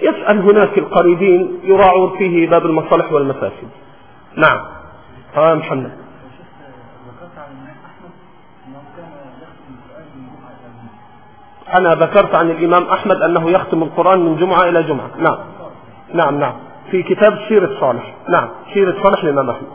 يسأل هناك القريبين يراعون فيه باب المصالح والمفاسد. نعم. محمد. أنا ذكرت عن الإمام أحمد أنه يختم القرآن من جمعة إلى جمعة. نعم نعم نعم، في كتاب سيرة صالح. نعم، سيرة صالح للإمام أحمد.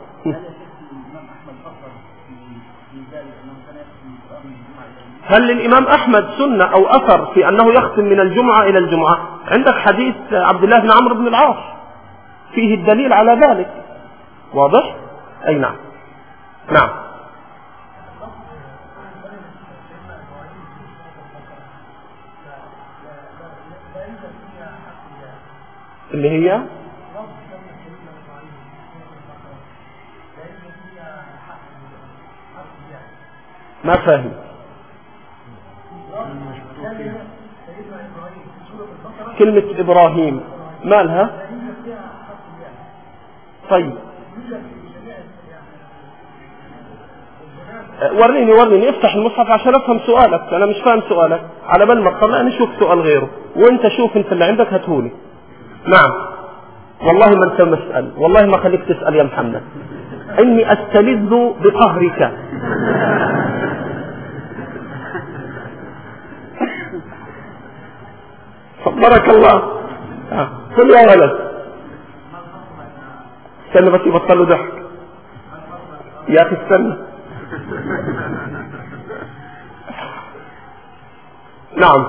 هل للإمام أحمد سنة أو أثر في أنه يختم من الجمعة إلى الجمعة؟ عندك حديث عبد الله بن عمرو بن العاص فيه الدليل على ذلك. واضح؟ أي نعم. نعم. اللي هي ما فاهم. كلمة إبراهيم مالها؟ طيب وريني افتح المصحف عشان افهم سؤالك. انا مش فاهم سؤالك، على بال ما تطلع نشوف سؤال غيره، وانت شوف انت اللي عندك هاتهولي. نعم. والله ما انت مسأل، والله ما خليك تسأل يا محمد، اني استلذ بقهرك. صبرك الله. قل يا ولد. استنى بس يبطلوا ضحك يا اخي، استنى. نعم.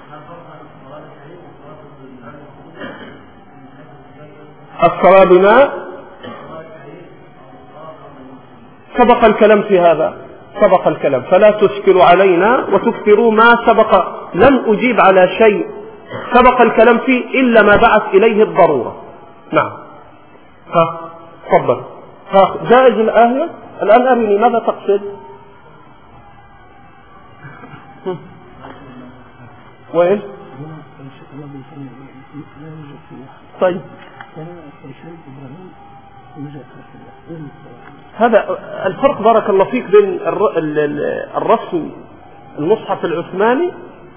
الصلاة بماء سبق الكلام في هذا، سبق الكلام، فلا تشكلوا علينا وتكثروا ما سبق. لن أجيب على شيء سبق الكلام فيه إلا ما بعث إليه الضرورة. نعم. تفضل. جائز الآية الآن. أرني ماذا تقصد؟ وين؟ طيب هذا الفرق بارك الله فيك بين الرسم المصحف العثماني،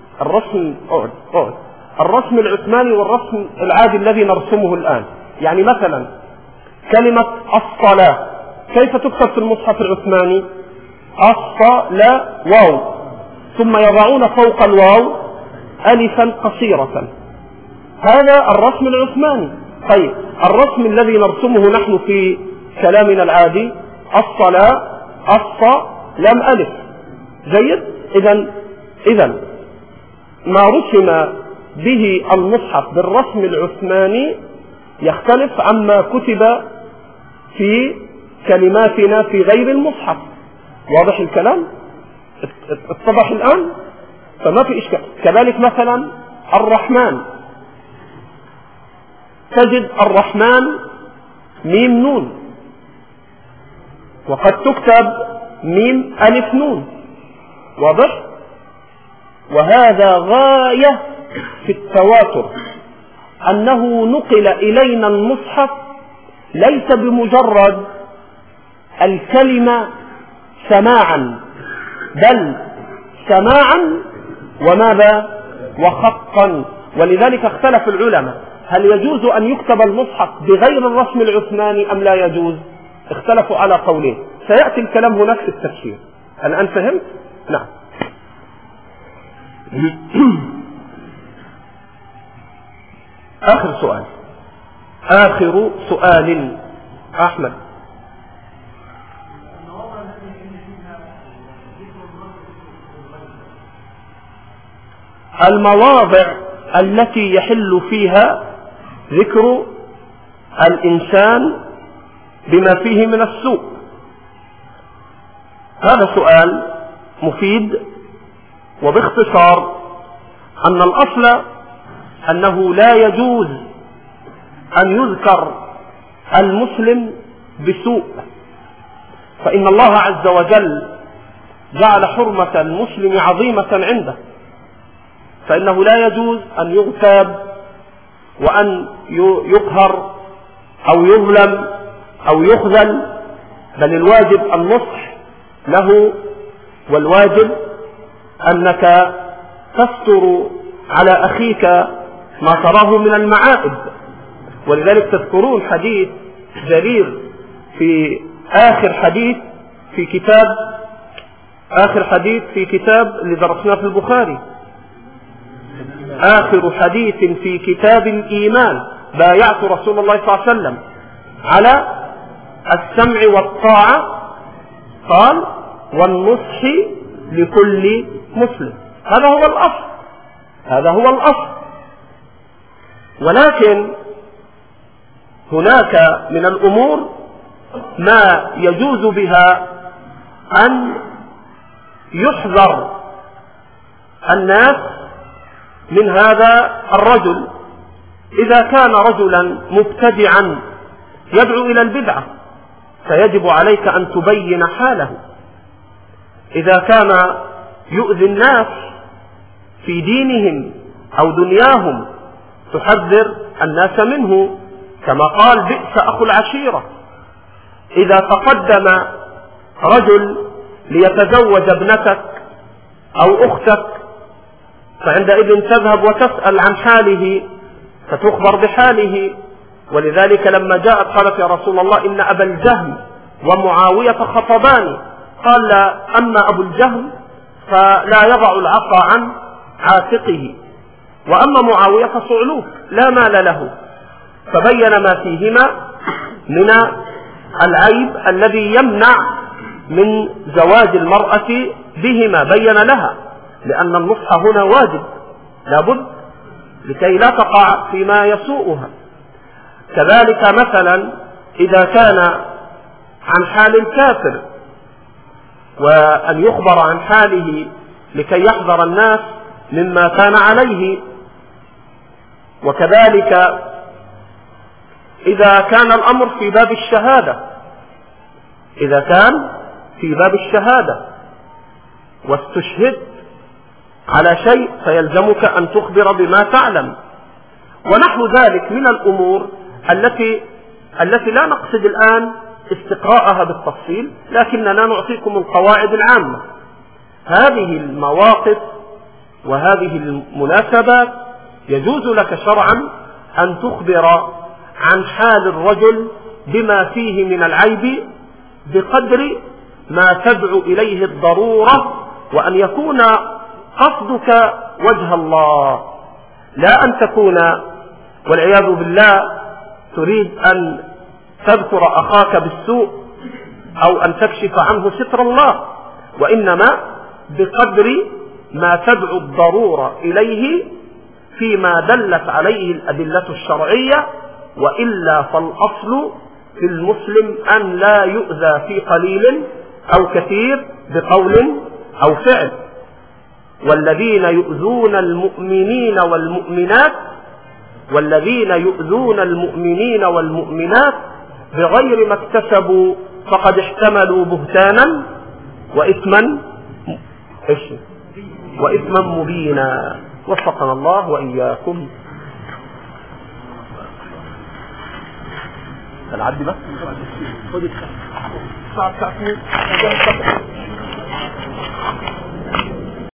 الرسم العثماني والرسم العادي الذي نرسمه الآن. يعني مثلا كلمة الصلاة كيف تكتب في المصحف العثماني؟ الصلاة واو، ثم يضعون فوق الواو ألفا قصيرة. هذا الرسم العثماني. طيب الرسم الذي نرسمه نحن في كلامنا العادي الصلاة لم ألف. جيد. إذن ما رسم به المصحف بالرسم العثماني يختلف عما كتب في كلماتنا في غير المصحف. واضح الكلام؟ اتضح الآن؟ فما في إشكال. كذلك مثلا الرحمن، تجد الرحمن ميم نون، وقد تكتب ميم ألف نون. واضح؟ وهذا غاية في التواتر، أنه نقل إلينا المصحف ليس بمجرد الكلمة سماعا، بل سماعا وماذا؟ وخطا. ولذلك اختلف العلماء هل يجوز أن يكتب المصحف بغير الرسم العثماني أم لا يجوز؟ اختلفوا على قولين، سيأتي الكلام هناك في التفسير. الآن فهمت؟ نعم. آخر سؤال أحمد. المواضع التي يحل فيها ذكر الإنسان بما فيه من السوء، هذا سؤال مفيد. وباختصار أن الأصل أنه لا يجوز أن يذكر المسلم بسوء، فإن الله عز وجل جعل حرمة المسلم عظيمة عنده، فإنه لا يجوز أن يغتاب وأن يقهر أو يظلم أو يخذل، بل الواجب النصح له، والواجب أنك تستر على أخيك ما تراه من المعائب. ولذلك تذكرون حديث جرير في آخر حديث في كتاب اللي درسناه في البخاري، آخر حديث في كتاب الإيمان: بايعت رسول الله صلى الله عليه وسلم على السمع والطاعة، قال: والنصح لكل مسلم. هذا هو الأصل. ولكن هناك من الأمور ما يجوز بها أن يحذر الناس من هذا الرجل. إذا كان رجلا مبتدعا يدعو إلى البدعة فيجب عليك أن تبين حاله. إذا كان يؤذي الناس في دينهم أو دنياهم تحذر الناس منه، كما قال: بئس أخو العشيرة. إذا تقدم رجل ليتزوج ابنتك أو أختك فعندئذ تذهب وتسأل عن حاله فتخبر بحاله. ولذلك لما جاءت قالت: يا رسول الله إن أبا الجهم ومعاوية خطباني. قال: لا، أما أبو الجهم فلا يضع العصا عن عاتقه، وأما معاوية فصعلوك لا مال له. فبين ما فيهما من العيب الذي يمنع من زواج المرأة بهما، بين لها، لأن النصح هنا واجب لابد لكي لا تقع فيما يسوءها. كذلك مثلا إذا كان عن حال الكافر وأن يخبر عن حاله لكي يحذر الناس مما كان عليه. وكذلك إذا كان الأمر في باب الشهادة، واستشهدت على شيء فيلزمك أن تخبر بما تعلم، ونحو ذلك من الأمور التي لا نقصد الآن استقراءها بالتفصيل، لكننا نعطيكم القواعد العامة. هذه المواقف وهذه المناسبات يجوز لك شرعا أن تخبر عن حال الرجل بما فيه من العيب بقدر ما تدعو إليه الضرورة، وأن يكون قصدك وجه الله، لا أن تكون والعياذ بالله تريد أن تذكر أخاك بالسوء أو أن تكشف عنه ستر الله، وإنما بقدر ما تدعو الضرورة إليه فيما دلت عليه الأدلة الشرعية. وإلا فالأصل في المسلم أن لا يؤذى في قليل أو كثير بقول أو فعل. والذين يؤذون المؤمنين والمؤمنات بغير ما اكتسبوا فقد احتملوا بهتانا وإثما مبينا. وفقنا الله وإياكم. العدي بس خد